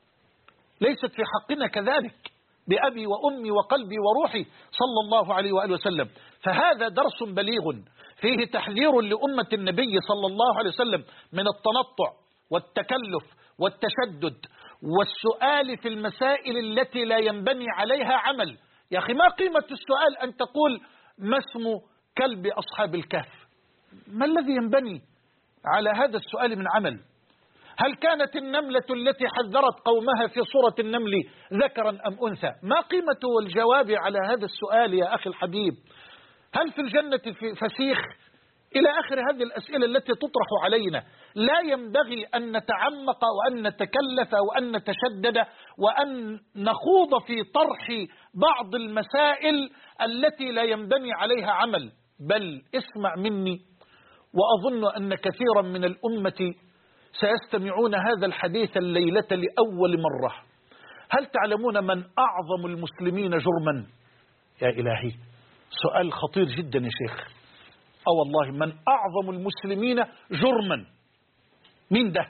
ليست في حقنا كذلك، بأبي وأمي وقلبي وروحي صلى الله عليه وآله وسلم. فهذا درس بليغ فيه تحذير لأمة النبي صلى الله عليه وسلم من التنطع والتكلف والتشدد والسؤال في المسائل التي لا ينبني عليها عمل. يا أخي، ما قيمة السؤال أن تقول: ما اسم كلب أصحاب الكهف؟ ما الذي ينبني على هذا السؤال من عمل؟ هل كانت النملة التي حذرت قومها في سورة النمل ذكرا أم أنثى؟ ما قيمة الجواب على هذا السؤال يا أخي الحبيب؟ هل في الجنة فسيخ؟ إلى آخر هذه الأسئلة التي تطرح علينا. لا ينبغي أن نتعمق وأن نتكلف وأن نتشدد وأن نخوض في طرح بعض المسائل التي لا ينبني عليها عمل. بل اسمع مني، وأظن أن كثيرا من الأمة سيستمعون هذا الحديث الليلة لأول مرة. هل تعلمون من أعظم المسلمين جرما؟ يا إلهي، سؤال خطير جدا يا شيخ. والله، من أعظم المسلمين جرما؟ مين ده؟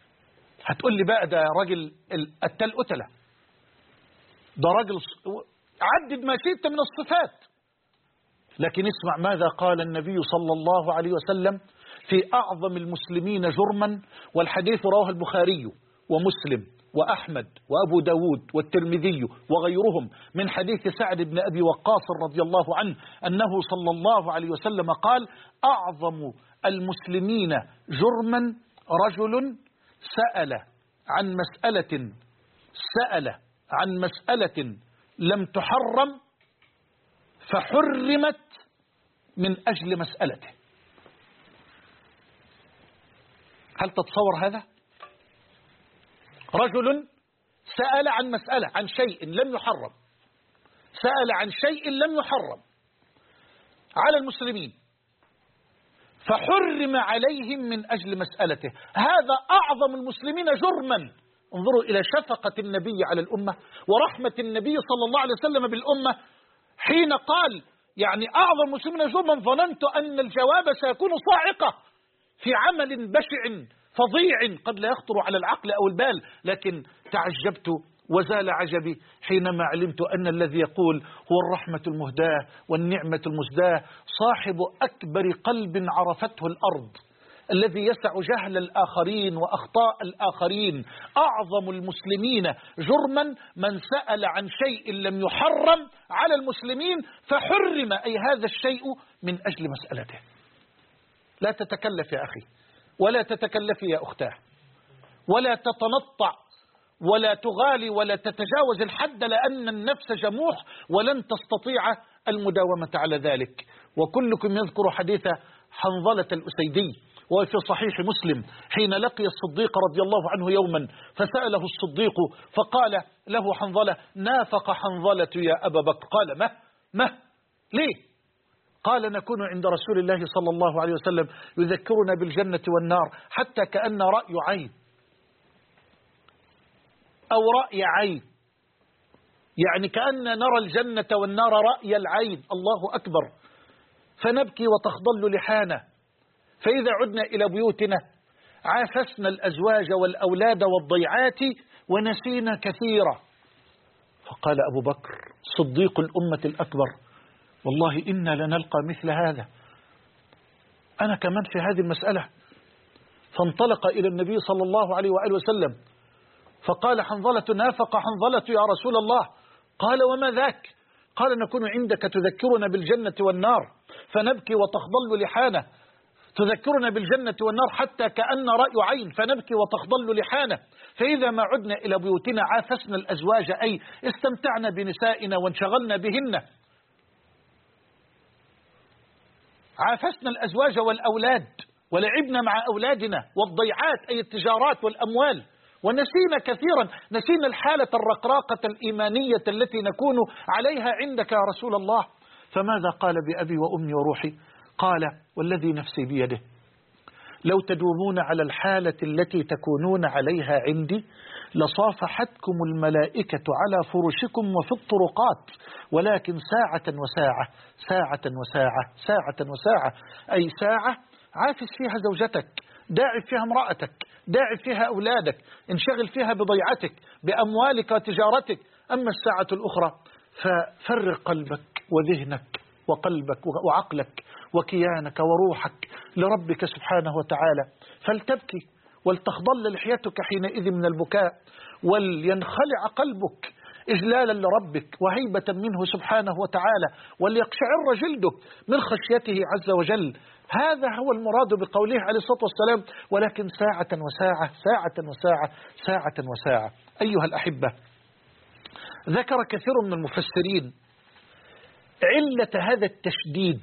هتقول لي بقى ده راجل التل أتلة، ده راجل عدد ما شئت من الصفات، لكن اسمع ماذا قال النبي صلى الله عليه وسلم في أعظم المسلمين جرما، والحديث رواه البخاري ومسلم وأحمد وأبو داود والترمذي وغيرهم من حديث سعد بن أبي وقاص رضي الله عنه أنه صلى الله عليه وسلم قال: أعظم المسلمين جرما رجل سأل عن مسألة لم تحرم فحرمت من أجل مسألته. هل تتصور هذا؟ رجل سأل عن مسألة، عن شيء لم يحرم، سأل عن شيء لم يحرم على المسلمين فحرم عليهم من أجل مسألته. هذا أعظم المسلمين جرما. انظروا إلى شفقة النبي على الأمة ورحمة النبي صلى الله عليه وسلم بالأمة حين قال يعني أعظم المسلمين جرما. ظننت أن الجواب سيكون صاعقة في عمل بشع فظيع قد لا يخطر على العقل أو البال، لكن تعجبت وزال عجبي حينما علمت أن الذي يقول هو الرحمة المهداة والنعمة المزداة، صاحب أكبر قلب عرفته الأرض، الذي يسع جهل الآخرين وأخطاء الآخرين. أعظم المسلمين جرما من سأل عن شيء لم يحرم على المسلمين فحرم، أي هذا الشيء من أجل مسألته. لا تتكلف يا أخي، ولا تتكلفي يا أختاه، ولا تتنطع ولا تغالي ولا تتجاوز الحد، لأن النفس جموح ولن تستطيع المداومة على ذلك. وكلكم يذكر حديث حنظلة الأسيدي وفي صحيح مسلم حين لقي الصديق رضي الله عنه يوما فسأله الصديق فقال له حنظلة: نافق حنظلة يا أبا بكر. قال: ما ليه؟ قال: نكون عند رسول الله صلى الله عليه وسلم يذكرنا بالجنة والنار حتى كأن رأي عين أو رأي عين، يعني كأن نرى الجنة والنار رأي العين. الله أكبر. فنبكي وتخضل لحانا، فإذا عدنا إلى بيوتنا عافسنا الأزواج والأولاد والضيعات ونسينا كثيرا. فقال أبو بكر صديق الأمة الأكبر: والله إنا لنلقى مثل هذا، أنا كمان في هذه المسألة. فانطلق إلى النبي صلى الله عليه وآله وسلم فقال حنظلة: نافق حنظلة يا رسول الله. قال: وما ذاك؟ قال: نكون عندك تذكرنا بالجنة والنار فنبكي وتخضل لحانه، تذكرنا بالجنة والنار حتى كأن رأي عين فنبكي وتخضل لحانه، فإذا ما عدنا إلى بيوتنا عافسنا الأزواج، أي استمتعنا بنسائنا وانشغلنا بهن، عافسنا الأزواج والأولاد ولعبنا مع أولادنا والضيعات أي التجارات والأموال، ونسينا كثيرا، نسينا الحالة الرقراقة الإيمانية التي نكون عليها عندك يا رسول الله. فماذا قال بأبي وأمي وروحي؟ قال: والذي نفسي بيده لو تدومون على الحالة التي تكونون عليها عندي لصافحتكم الملائكة على فرشكم وفي الطرقات، ولكن ساعة وساعة، ساعة وساعة، ساعة وساعة، أي ساعة عافس فيها زوجتك، داعب فيها امرأتك، داعب فيها أولادك، انشغل فيها بضيعتك بأموالك وتجارتك. أما الساعة الأخرى ففرغ قلبك وذهنك وقلبك وعقلك وكيانك وروحك لربك سبحانه وتعالى، فلتبكي ولتخضل لحيتك حينئذ من البكاء، ولينخلع قلبك إجلالا لربك وهيبة منه سبحانه وتعالى، وليقشعر جلدك من خشيته عز وجل. هذا هو المراد بقوله عليه الصلاة والسلام: ولكن ساعة وساعة، ساعة وساعة، ساعة وساعة. أيها الأحبة، ذكر كثير من المفسرين علة هذا التشديد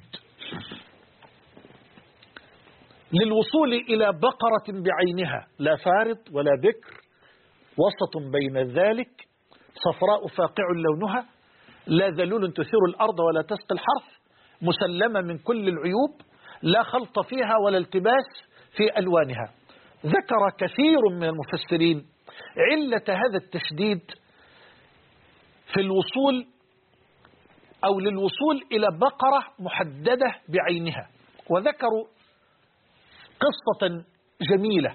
للوصول إلى بقرة بعينها، لا فارض ولا بكر، وسط بين ذلك، صفراء فاقع لونها، لا ذلول تثير الأرض ولا تسقي الحرث، مسلمة من كل العيوب، لا خلط فيها ولا التباس في ألوانها. ذكر كثير من المفسرين علة هذا التشديد في الوصول أو للوصول إلى بقرة محددة بعينها، وذكروا قصة جميلة.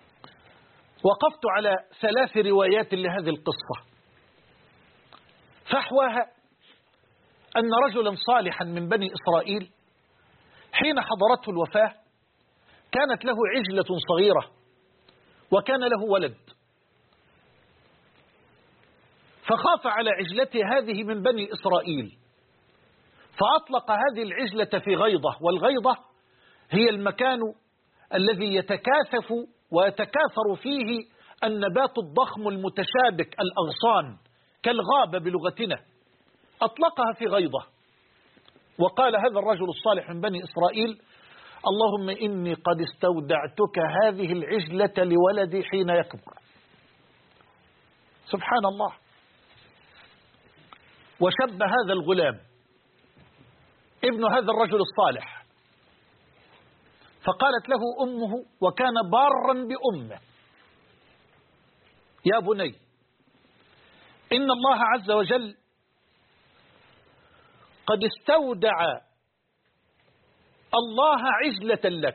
وقفت على 3 روايات لهذه القصة، فحواها أن رجلا صالحا من بني إسرائيل حين حضرته الوفاة كانت له عجلة صغيرة وكان له ولد، فخاف على عجلته هذه من بني إسرائيل فأطلق هذه العجلة في غيضة، والغيضة هي المكان الذي يتكاثف ويتكاثر فيه النبات الضخم المتشابك الأغصان كالغابة بلغتنا، أطلقها في غيضة. وقال هذا الرجل الصالح من بني إسرائيل: اللهم إني قد استودعتك هذه العجلة لولدي حين يكبر. سبحان الله. وشب هذا الغلام ابن هذا الرجل الصالح، فقالت له أمه وكان بارا بأمه: يا بني، إن الله عز وجل قد استودع الله عجلة لك.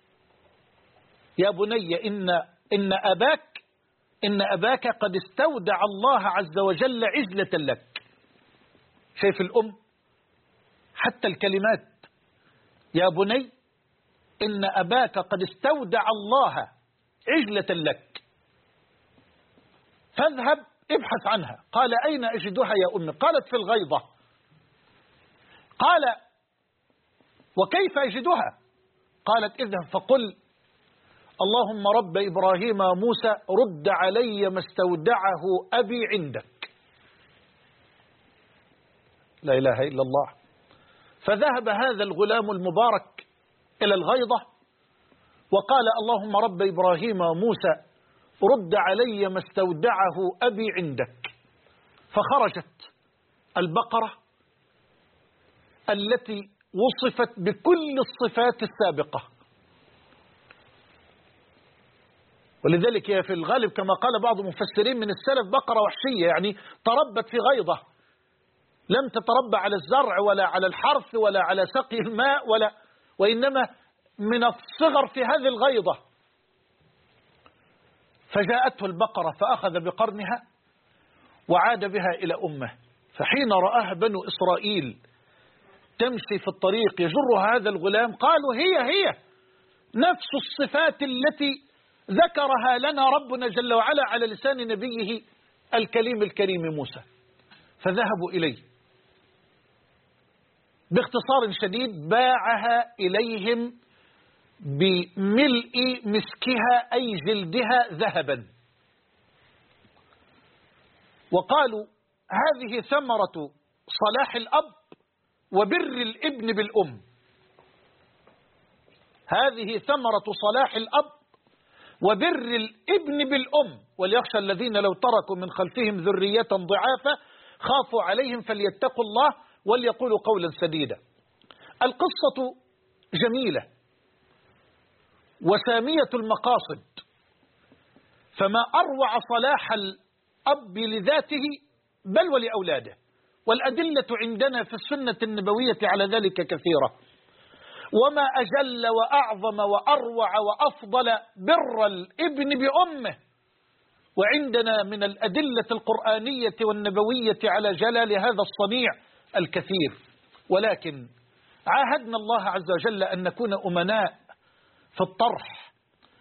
يا بني إن أباك قد استودع الله عز وجل عجلة لك. شايف الأم حتى الكلمات: يا بني إن أباك قد استودع الله عجلة لك فاذهب ابحث عنها. قال: أين أجدها يا أمي؟ قالت: في الغيضة. قال: وكيف أجدها؟ قالت: اذهب فقل: اللهم رب إبراهيم وموسى رد علي ما استودعه أبي عندك. لا إله إلا الله. فذهب هذا الغلام المبارك إلى الغيضة وقال: اللهم رب إبراهيم وموسى رد علي ما استودعه أبي عندك. فخرجت البقرة التي وصفت بكل الصفات السابقة. ولذلك هي في الغالب كما قال بعض المفسرين من السلف بقرة وحشية، يعني تربت في غيضة، لم تتربى على الزرع ولا على الحرث ولا على سقي الماء وإنما من الصغر في هذه الغيضة. فجاءته البقرة فأخذ بقرنها وعاد بها إلى أمه، فحين رآها بنو إسرائيل تمشي في الطريق يجرها هذا الغلام قالوا: هي نفس الصفات التي ذكرها لنا ربنا جل وعلا على لسان نبيه الكريم موسى. فذهبوا إليه باختصار شديد، باعها إليهم بملء مسكها أي جلدها ذهبا، وقالوا: هذه ثمرة صلاح الأب وبر الابن بالأم. هذه ثمرة صلاح الأب وبر الابن بالأم، وليخشى الذين لو تركوا من خلفهم ذرية ضعافا خافوا عليهم فليتقوا الله وليقولوا قولا سديدا. القصة جميلة وسامية المقاصد، فما أروع صلاح الأب لذاته بل ولأولاده، والأدلة عندنا في السنة النبوية على ذلك كثيرة. وما أجل وأعظم وأروع وأفضل بر الابن بأمه، وعندنا من الأدلة القرآنية والنبوية على جلال هذا الصنيع الكثير. ولكن عاهدنا الله عز وجل أن نكون أمناء في الطرح،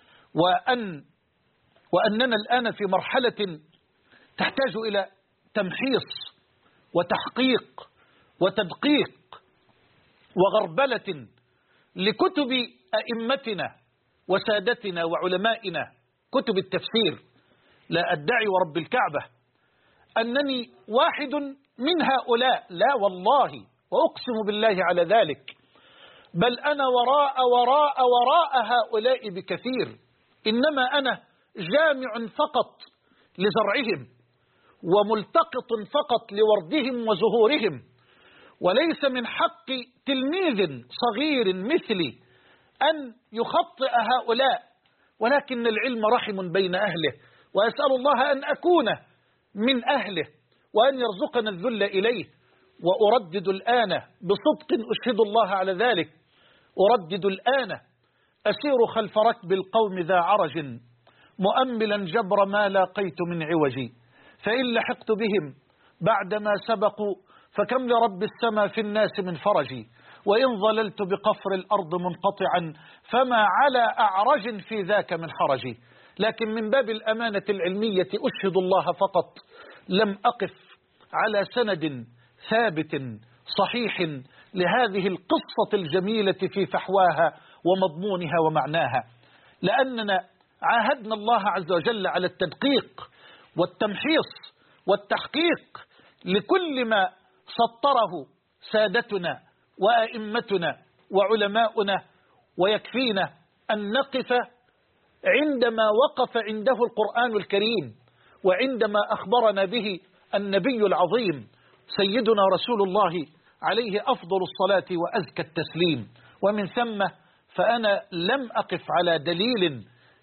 وأننا الآن في مرحلة تحتاج إلى تمحيص وتحقيق وتدقيق وغربلة لكتب أئمتنا وسادتنا وعلمائنا، كتب التفسير. لا أدعي ورب الكعبة أنني واحد من هؤلاء، لا والله، وأقسم بالله على ذلك، بل أنا وراء هؤلاء بكثير، إنما أنا جامع فقط لزرعهم وملتقط فقط لوردهم وزهورهم، وليس من حق تلميذ صغير مثلي أن يخطئ هؤلاء، ولكن العلم رحم بين أهله، وأسأل الله أن أكون من أهله وأن يرزقنا الذل إليه. وأردد الآن بصدق أشهد الله على ذلك، أردد الآن أسير خلف ركب القوم ذا عرج مؤملا جبر ما لاقيت من عوجي، فإن لحقت بهم بعدما سبقوا، فكم لرب السماء في الناس من فرجي، وإن ظللت بقفر الأرض منقطعا فما على أعرج في ذاك من حرجي. لكن من باب الأمانة العلمية أشهد الله فقط، لم أقف على سند ثابت صحيح لهذه القصة الجميلة في فحواها ومضمونها ومعناها، لأننا عاهدنا الله عز وجل على التدقيق والتمحيص والتحقيق لكل ما سطره سادتنا وأئمتنا وعلماؤنا، ويكفينا أن نقف عندما وقف عنده القرآن الكريم، وعندما أخبرنا به النبي العظيم سيدنا رسول الله عليه أفضل الصلاة وأزكى التسليم. ومن ثم فأنا لم أقف على دليل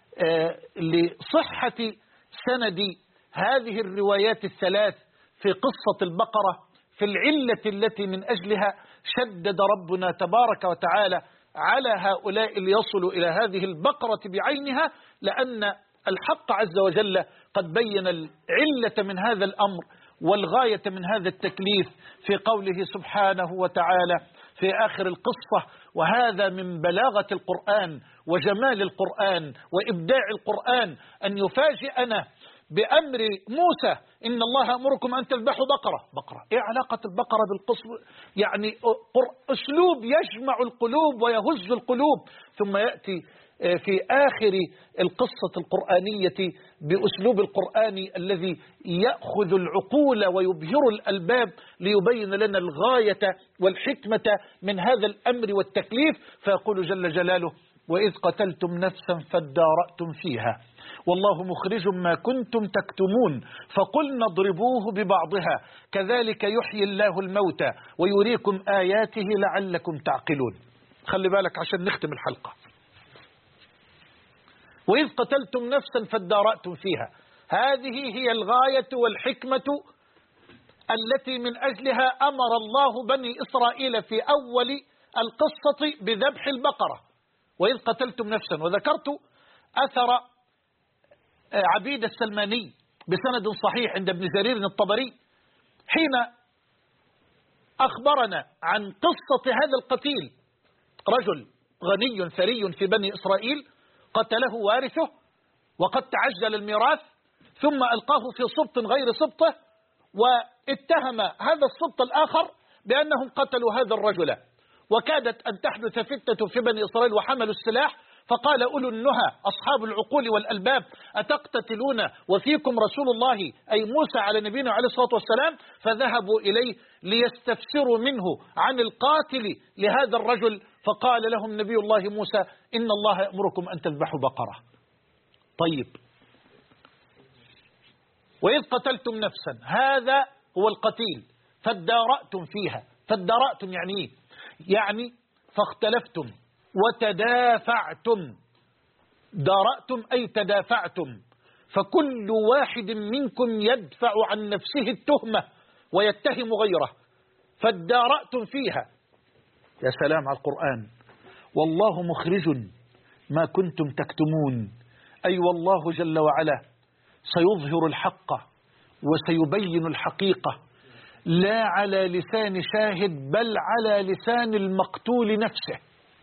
لصحة سند هذه الروايات الثلاث في قصة البقرة في العلة التي من أجلها شدد ربنا تبارك وتعالى على هؤلاء ليصلوا إلى هذه البقرة بعينها، لأن الحق عز وجل قد بين العلة من هذا الأمر والغاية من هذا التكليف في قوله سبحانه وتعالى في آخر القصة: وهذا من بلاغة القرآن وجمال القرآن وإبداع القرآن أن يفاجئنا بأمر موسى: إن الله أمركم أن تذبحوا بقرة. إيه علاقة البقرة بالقصة؟ يعني أسلوب يجمع القلوب ويهز القلوب، ثم يأتي في آخر القصة القرآنية بأسلوب القرآن الذي يأخذ العقول ويبهر الألباب ليبين لنا الغاية والحكمة من هذا الأمر والتكليف، فيقول جل جلاله: وإذ قتلتم نفسا فادارأتم فيها والله مخرج ما كنتم تكتمون فقلنا اضربوه ببعضها كذلك يحيي الله الموتى ويريكم آياته لعلكم تعقلون. خلي بالك عشان نختم الحلقة. وإذ قتلتم نفسا فادارأتم فيها، هذه هي الغاية والحكمة التي من أجلها أمر الله بني إسرائيل في أول القصة بذبح البقرة. وإذ قتلتم نفسا، وذكرت أثر عبيد السلماني بسند صحيح عند ابن جرير الطبري حين أخبرنا عن قصة هذا القتيل: رجل غني ثري في بني إسرائيل قتله وارثه وقد تعجل الميراث، ثم ألقاه في سبط غير سبطه، واتهم هذا السبط الآخر بأنهم قتلوا هذا الرجل، وكادت أن تحدث فتنة في بني إسرائيل وحملوا السلاح، فقال أولو النهى أصحاب العقول والألباب: أتقتتلون وفيكم رسول الله أي موسى على نبينا عليه الصلاة والسلام؟ فذهبوا إليه ليستفسروا منه عن القاتل لهذا الرجل، فقال لهم نبي الله موسى: إن الله يأمركم أن تذبحوا بقرة. طيب، وإذ قتلتم نفسا، هذا هو القتيل، فادارأتم فيها. فادارأتم يعني إيه؟ يعني فاختلفتم وتدافعتم. دارأتم أي تدافعتم، فكل واحد منكم يدفع عن نفسه التهمة ويتهم غيره، فادارأتم فيها. يا سلام على القرآن. والله مخرج ما كنتم تكتمون، أي والله جل وعلا سيظهر الحق وسيبين الحقيقة، لا على لسان شاهد بل على لسان المقتول نفسه.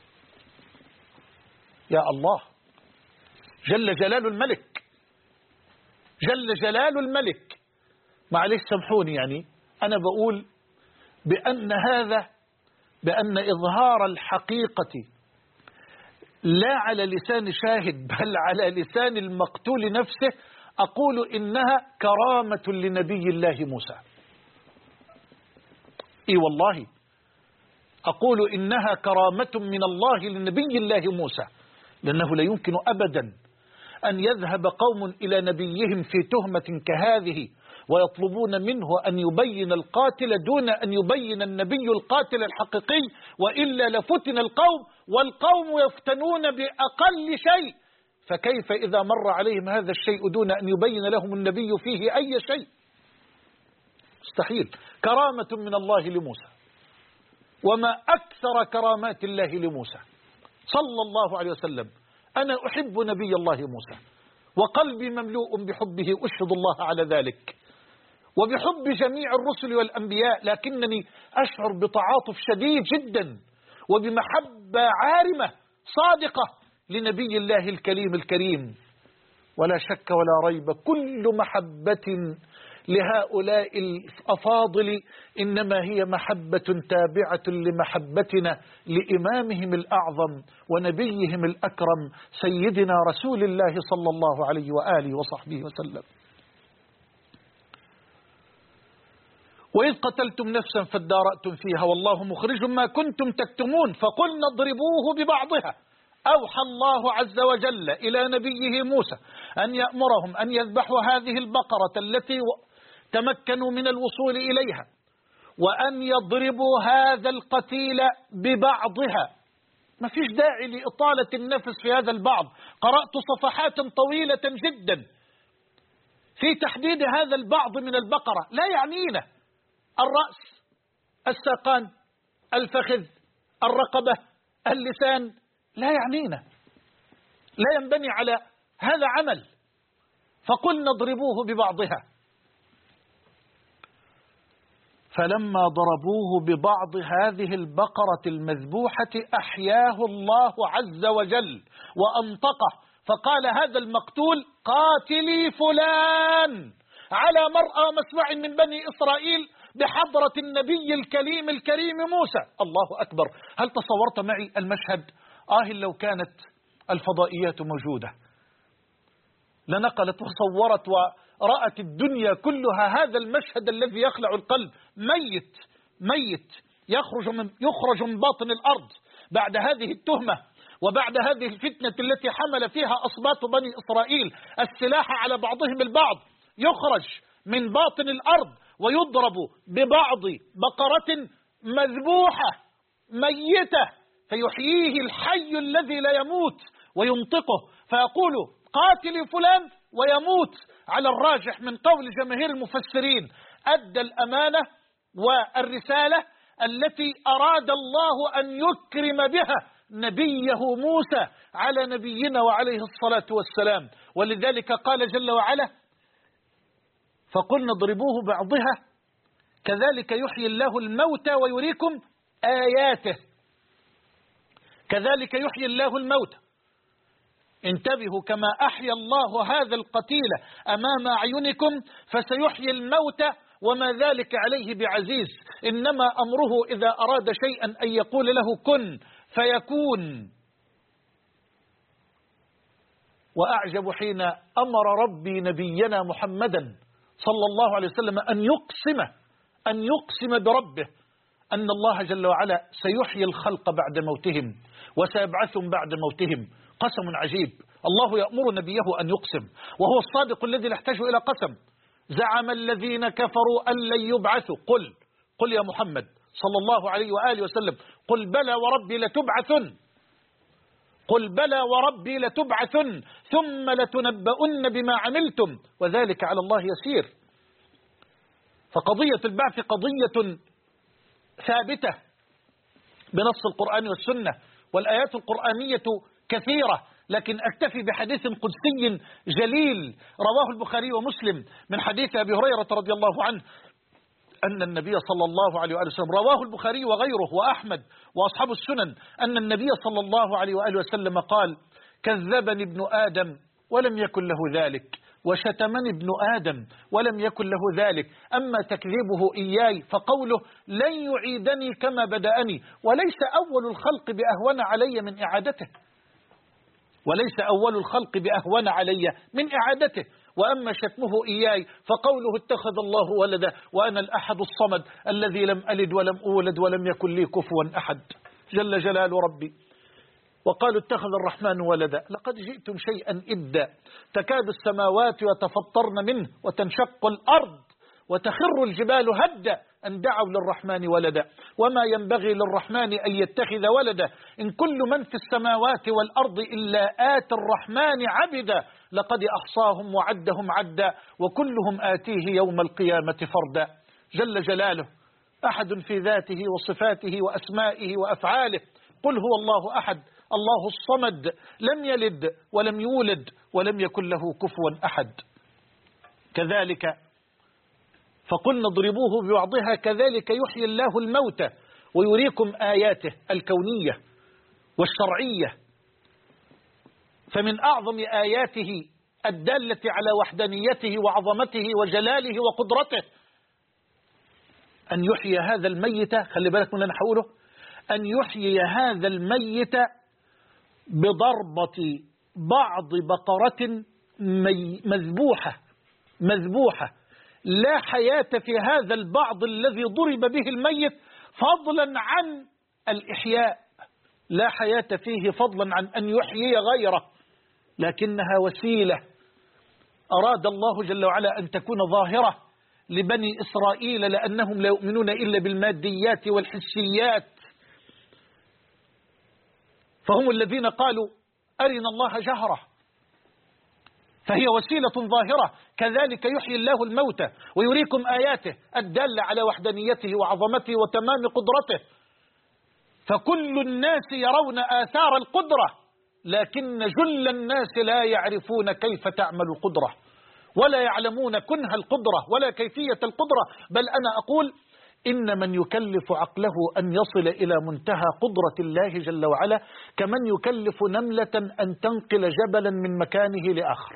يا الله، جل جلال الملك، جل جلال الملك. معلش سامحوني، يعني أنا بقول بأن إظهار الحقيقة لا على لسان شاهد بل على لسان المقتول نفسه، أقول إنها كرامة لنبي الله موسى. إي والله، أقول إنها كرامة من الله لنبي الله موسى، لأنه لا يمكن أبدا أن يذهب قوم إلى نبيهم في تهمة كهذه ويطلبون منه أن يبين القاتل دون أن يبين النبي القاتل الحقيقي، وإلا لفتن القوم، والقوم يفتنون بأقل شيء، فكيف إذا مر عليهم هذا الشيء دون أن يبين لهم النبي فيه أي شيء؟ مستحيل. كرامة من الله لموسى، وما أكثر كرامات الله لموسى صلى الله عليه وسلم. أنا أحب نبي الله موسى وقلبي مملوء بحبه، أشهد الله على ذلك، وبحب جميع الرسل والأنبياء، لكنني أشعر بتعاطف شديد جدا وبمحبة عارمة صادقة لنبي الله الكريم. ولا شك ولا ريب كل محبة لهؤلاء الأفاضل إنما هي محبة تابعة لمحبتنا لإمامهم الأعظم ونبيهم الأكرم سيدنا رسول الله صلى الله عليه وآله وصحبه وسلم. وإذ قتلتم نفسا فادارأتم فيها والله مخرج ما كنتم تكتمون فقلنا اضربوه ببعضها. أوحى الله عز وجل إلى نبيه موسى أن يأمرهم أن يذبحوا هذه البقرة التي تمكنوا من الوصول إليها، وأن يضربوا هذا القتيل ببعضها. ما فيش داعي لإطالة النفس في هذا البعض. قرأت صفحات طويلة جدا في تحديد هذا البعض من البقرة. لا يعنينا الرأس، الساقان، الفخذ، الرقبة، اللسان، لا يعنينا، لا ينبني على هذا عمل. فقلنا اضربوه ببعضها. فلما ضربوه ببعض هذه البقرة المذبوحة أحياه الله عز وجل وأنطقه، فقال هذا المقتول قاتلي فلان على مرأى مسمع من بني إسرائيل بحضرة النبي الكريم موسى. الله أكبر. هل تصورت معي المشهد؟ لو كانت الفضائيات موجودة لنقلت وصورت ورأت الدنيا كلها هذا المشهد الذي يخلع القلب. ميت يخرج من باطن الأرض بعد هذه التهمة وبعد هذه الفتنة التي حمل فيها أصباط بني إسرائيل السلاح على بعضهم البعض، يخرج من باطن الأرض ويضرب ببعض بقرة مذبوحة ميتة، فيحييه الحي الذي لا يموت وينطقه فيقول قاتل فلان ويموت. على الراجح من قول جماهير المفسرين أدى الأمانة والرسالة التي أراد الله أن يكرم بها نبيه موسى على نبينا وعليه الصلاة والسلام. ولذلك قال جل وعلا فقلنا اضربوه بعضها كذلك يحيي الله الموتى ويريكم آياته. كذلك يحيي الله الموتى. انتبهوا، كما أحيا الله هذا القتيل أمام أعينكم فسيحيي الموتى وما ذلك عليه بعزيز. إنما أمره إذا أراد شيئا أن يقول له كن فيكون. وأعجب حين أمر ربي نبينا محمدا صلى الله عليه وسلم أن يقسم بربه أن الله جل وعلا سيحيي الخلق بعد موتهم وسيبعثهم بعد موتهم. قسم عجيب. الله يأمر نبيه أن يقسم وهو الصادق الذي لا يحتاج إلى قسم. زعم الذين كفروا أن لن يبعثوا. قل يا محمد صلى الله عليه وآله وسلم قل بلى وربي لتبعثن. قل بلى وربي لتبعثن ثم لتنبؤن بما عملتم وذلك على الله يسير. فقضية البعث قضية ثابتة بنص القرآن والسنة، والآيات القرآنية كثيرة، لكن أكتفي بحديث قدسي جليل رواه البخاري ومسلم من حديث أبي هريرة رضي الله عنه أن النبي صلى الله عليه وآله وسلم، رواه البخاري وغيره وأحمد وأصحاب السنن، أن النبي صلى الله عليه وآله وسلم قال كذبني ابن آدم ولم يكن له ذلك، وشتمني ابن آدم ولم يكن له ذلك، أما تكذيبه إياي فقوله لن يعيدني كما بدأني، وليس أول الخلق بأهون علي من إعادته، وليس أول الخلق بأهون علي من إعادته. وأما شتمه إياي فقوله اتخذ الله ولدا وأنا الأحد الصمد الذي لم ألد ولم أولد ولم يكن لي كفوا أحد جل جلال ربي. وقالوا اتخذ الرحمن ولدا لقد جئتم شيئا إدا تكاد السماوات يتفطرن منه وتنشق الأرض وتخر الجبال هدا أن دعوا للرحمن ولدا وما ينبغي للرحمن أن يتخذ ولدا إن كل من في السماوات والأرض إلا آتي الرحمن عبدا لقد أحصاهم وعدهم عدا وكلهم آتيه يوم القيامة فردا. جل جلاله أحد في ذاته وصفاته وأسمائه وأفعاله. قل هو الله أحد الله الصمد لم يلد ولم يولد ولم يكن له كفوا أحد. كذلك فقلنا اضربوه ببعضها كذلك يحيي الله الموتى ويريكم آياته الكونية والشرعية. فمن أعظم آياته الدالة على وحدانيته وعظمته وجلاله وقدرته أن يحيي هذا الميت، خلي بالك من اللي أنا هقوله، أن يحيي هذا الميت بضربة بعض بقرة مذبوحة لا حياة في هذا البعض الذي ضرب به الميت، فضلا عن الإحياء، لا حياة فيه فضلا عن أن يحيي غيره، لكنها وسيلة أراد الله جل وعلا أن تكون ظاهرة لبني إسرائيل، لأنهم لا يؤمنون إلا بالماديات والحسيات، فهم الذين قالوا أرنا الله جهرة، فهي وسيلة ظاهرة. كذلك يحيي الله الموتى ويريكم آياته الدالة على وحدانيته وعظمته وتمام قدرته، فكل الناس يرون آثار القدرة، لكن جل الناس لا يعرفون كيف تعمل القدرة، ولا يعلمون كنه القدرة ولا كيفية القدرة. بل أنا أقول إن من يكلف عقله أن يصل إلى منتهى قدرة الله جل وعلا كمن يكلف نملة أن تنقل جبلا من مكانه لآخر.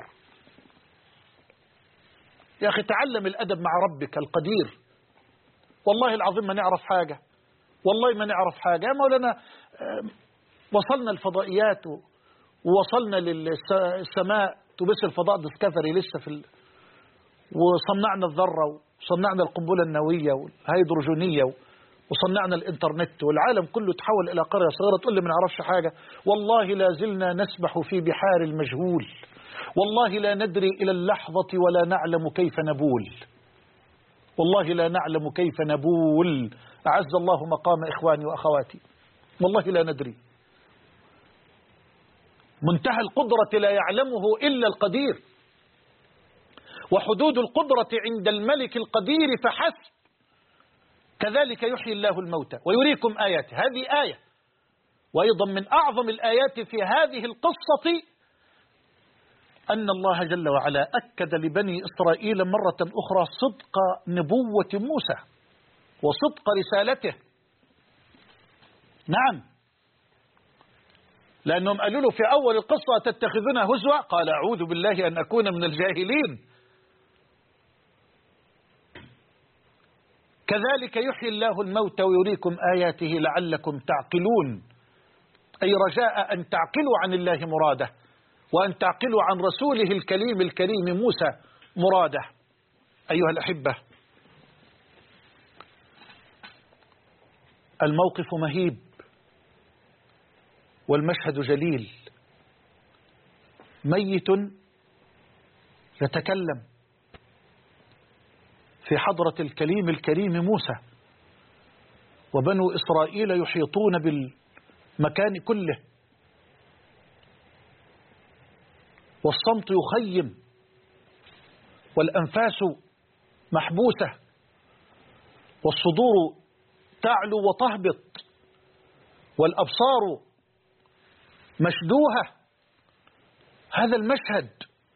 يا أخي تعلم الأدب مع ربك القدير. والله العظيم ما نعرف حاجة، والله ما نعرف حاجة يا مولانا. وصلنا الفضائيات ووصلنا للسماء، تبث الفضاء ديسكفري لسه وصنعنا الذرة وصنعنا القنبلة النووية والهيدروجينية وصنعنا الإنترنت، والعالم كله تحول إلى قرية صغيرة. تقول لي ما نعرفش حاجة، والله لا زلنا نسبح في بحار المجهول، والله لا ندري إلى اللحظة ولا نعلم كيف نبول، والله لا نعلم كيف نبول. أعز الله مقام إخواني وأخواتي، والله لا ندري. منتهى القدرة لا يعلمه إلا القدير، وحدود القدرة عند الملك القدير فحسب. كذلك يحيي الله الموتى ويريكم آياته، هذه آية. وأيضا من أعظم الآيات في هذه القصة أن الله جل وعلا أكد لبني إسرائيل مرة أخرى صدق نبوة موسى وصدق رسالته. نعم، لأنهم قالوا له في أول القصة تتخذنا هزوا، قال أعوذ بالله أن أكون من الجاهلين. كذلك يحيي الله الموتى ويريكم آياته لعلكم تعقلون، أي رجاء أن تعقلوا عن الله مراده، وأن تعقلوا عن رسوله الكريم موسى مراده. أيها الأحبة، الموقف مهيب والمشهد جليل. ميت يتكلم في حضرة الكريم موسى، وبنو إسرائيل يحيطون بالمكان كله، والصمت يخيم، والأنفاس محبوسة، والصدور تعلو وتهبط، والأبصار مشدوهة. هذا المشهد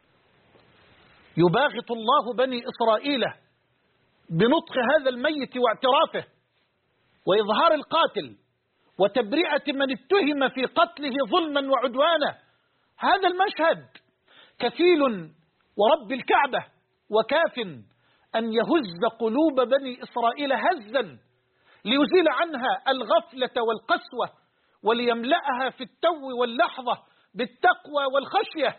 يباغت الله بني إسرائيل بنطق هذا الميت واعترافه وإظهار القاتل وتبرئة من اتهم في قتله ظلما وعدوانا. هذا المشهد كفيل ورب الكعبة وكاف أن يهز قلوب بني إسرائيل هزا ليزيل عنها الغفلة والقسوة، وليملأها في التو واللحظة بالتقوى والخشية.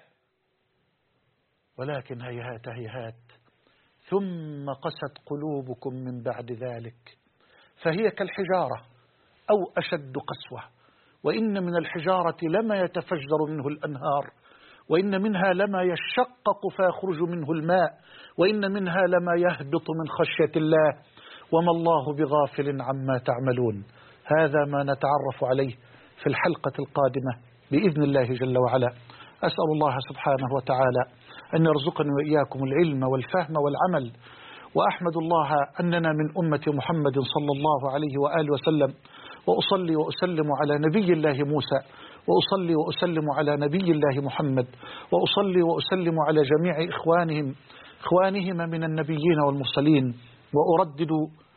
ولكن هيهات هيهات، ثم قست قلوبكم من بعد ذلك فهي كالحجارة أو أشد قسوة، وإن من الحجارة لما يتفجر منه الأنهار، وإن منها لما يشقق فيخرج منه الماء، وإن منها لما يهبط من خشية الله، وما الله بغافل عما تعملون. هذا ما نتعرف عليه في الحلقة القادمة بإذن الله جل وعلا. أسأل الله سبحانه وتعالى أن يرزقني وإياكم العلم والفهم والعمل، وأحمد الله أننا من أمة محمد صلى الله عليه وآله وسلم، وأصلي وأسلم على نبي الله موسى، وأصلي وأسلم على نبي الله محمد، وأصلي وأسلم على جميع إخوانهم من النبيين والمرسلين. وأردد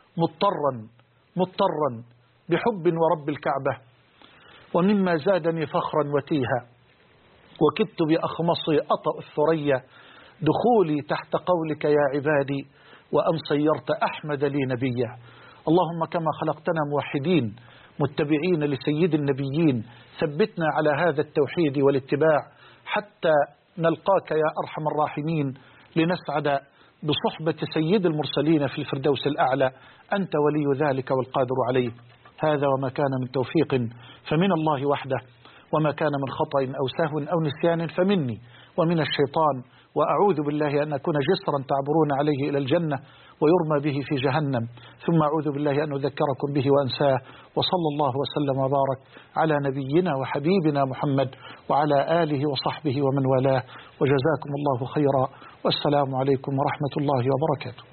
مضطرا بحب ورب الكعبة، ومما زادني فخرا وتيها وكدت بأخمصي أطأ الثريا دخولي تحت قولك يا عبادي وأن صيرت أحمد لي نبيا. اللهم كما خلقتنا موحدين متبعين لسيد النبيين ثبتنا على هذا التوحيد والاتباع حتى نلقاك يا أرحم الراحمين لنسعد بصحبة سيد المرسلين في الفردوس الأعلى. أنت ولي ذلك والقادر عليه. هذا وما كان من توفيق فمن الله وحده، وما كان من خطأ أو سهو أو نسيان فمني ومن الشيطان، وأعوذ بالله أن أكون جسرا تعبرون عليه إلى الجنة ويرمى به في جهنم، ثم أعوذ بالله أن أذكركم به وأنساه. وصلى الله وسلم وبارك على نبينا وحبيبنا محمد وعلى آله وصحبه ومن والاه، وجزاكم الله خيرا، والسلام عليكم ورحمة الله وبركاته.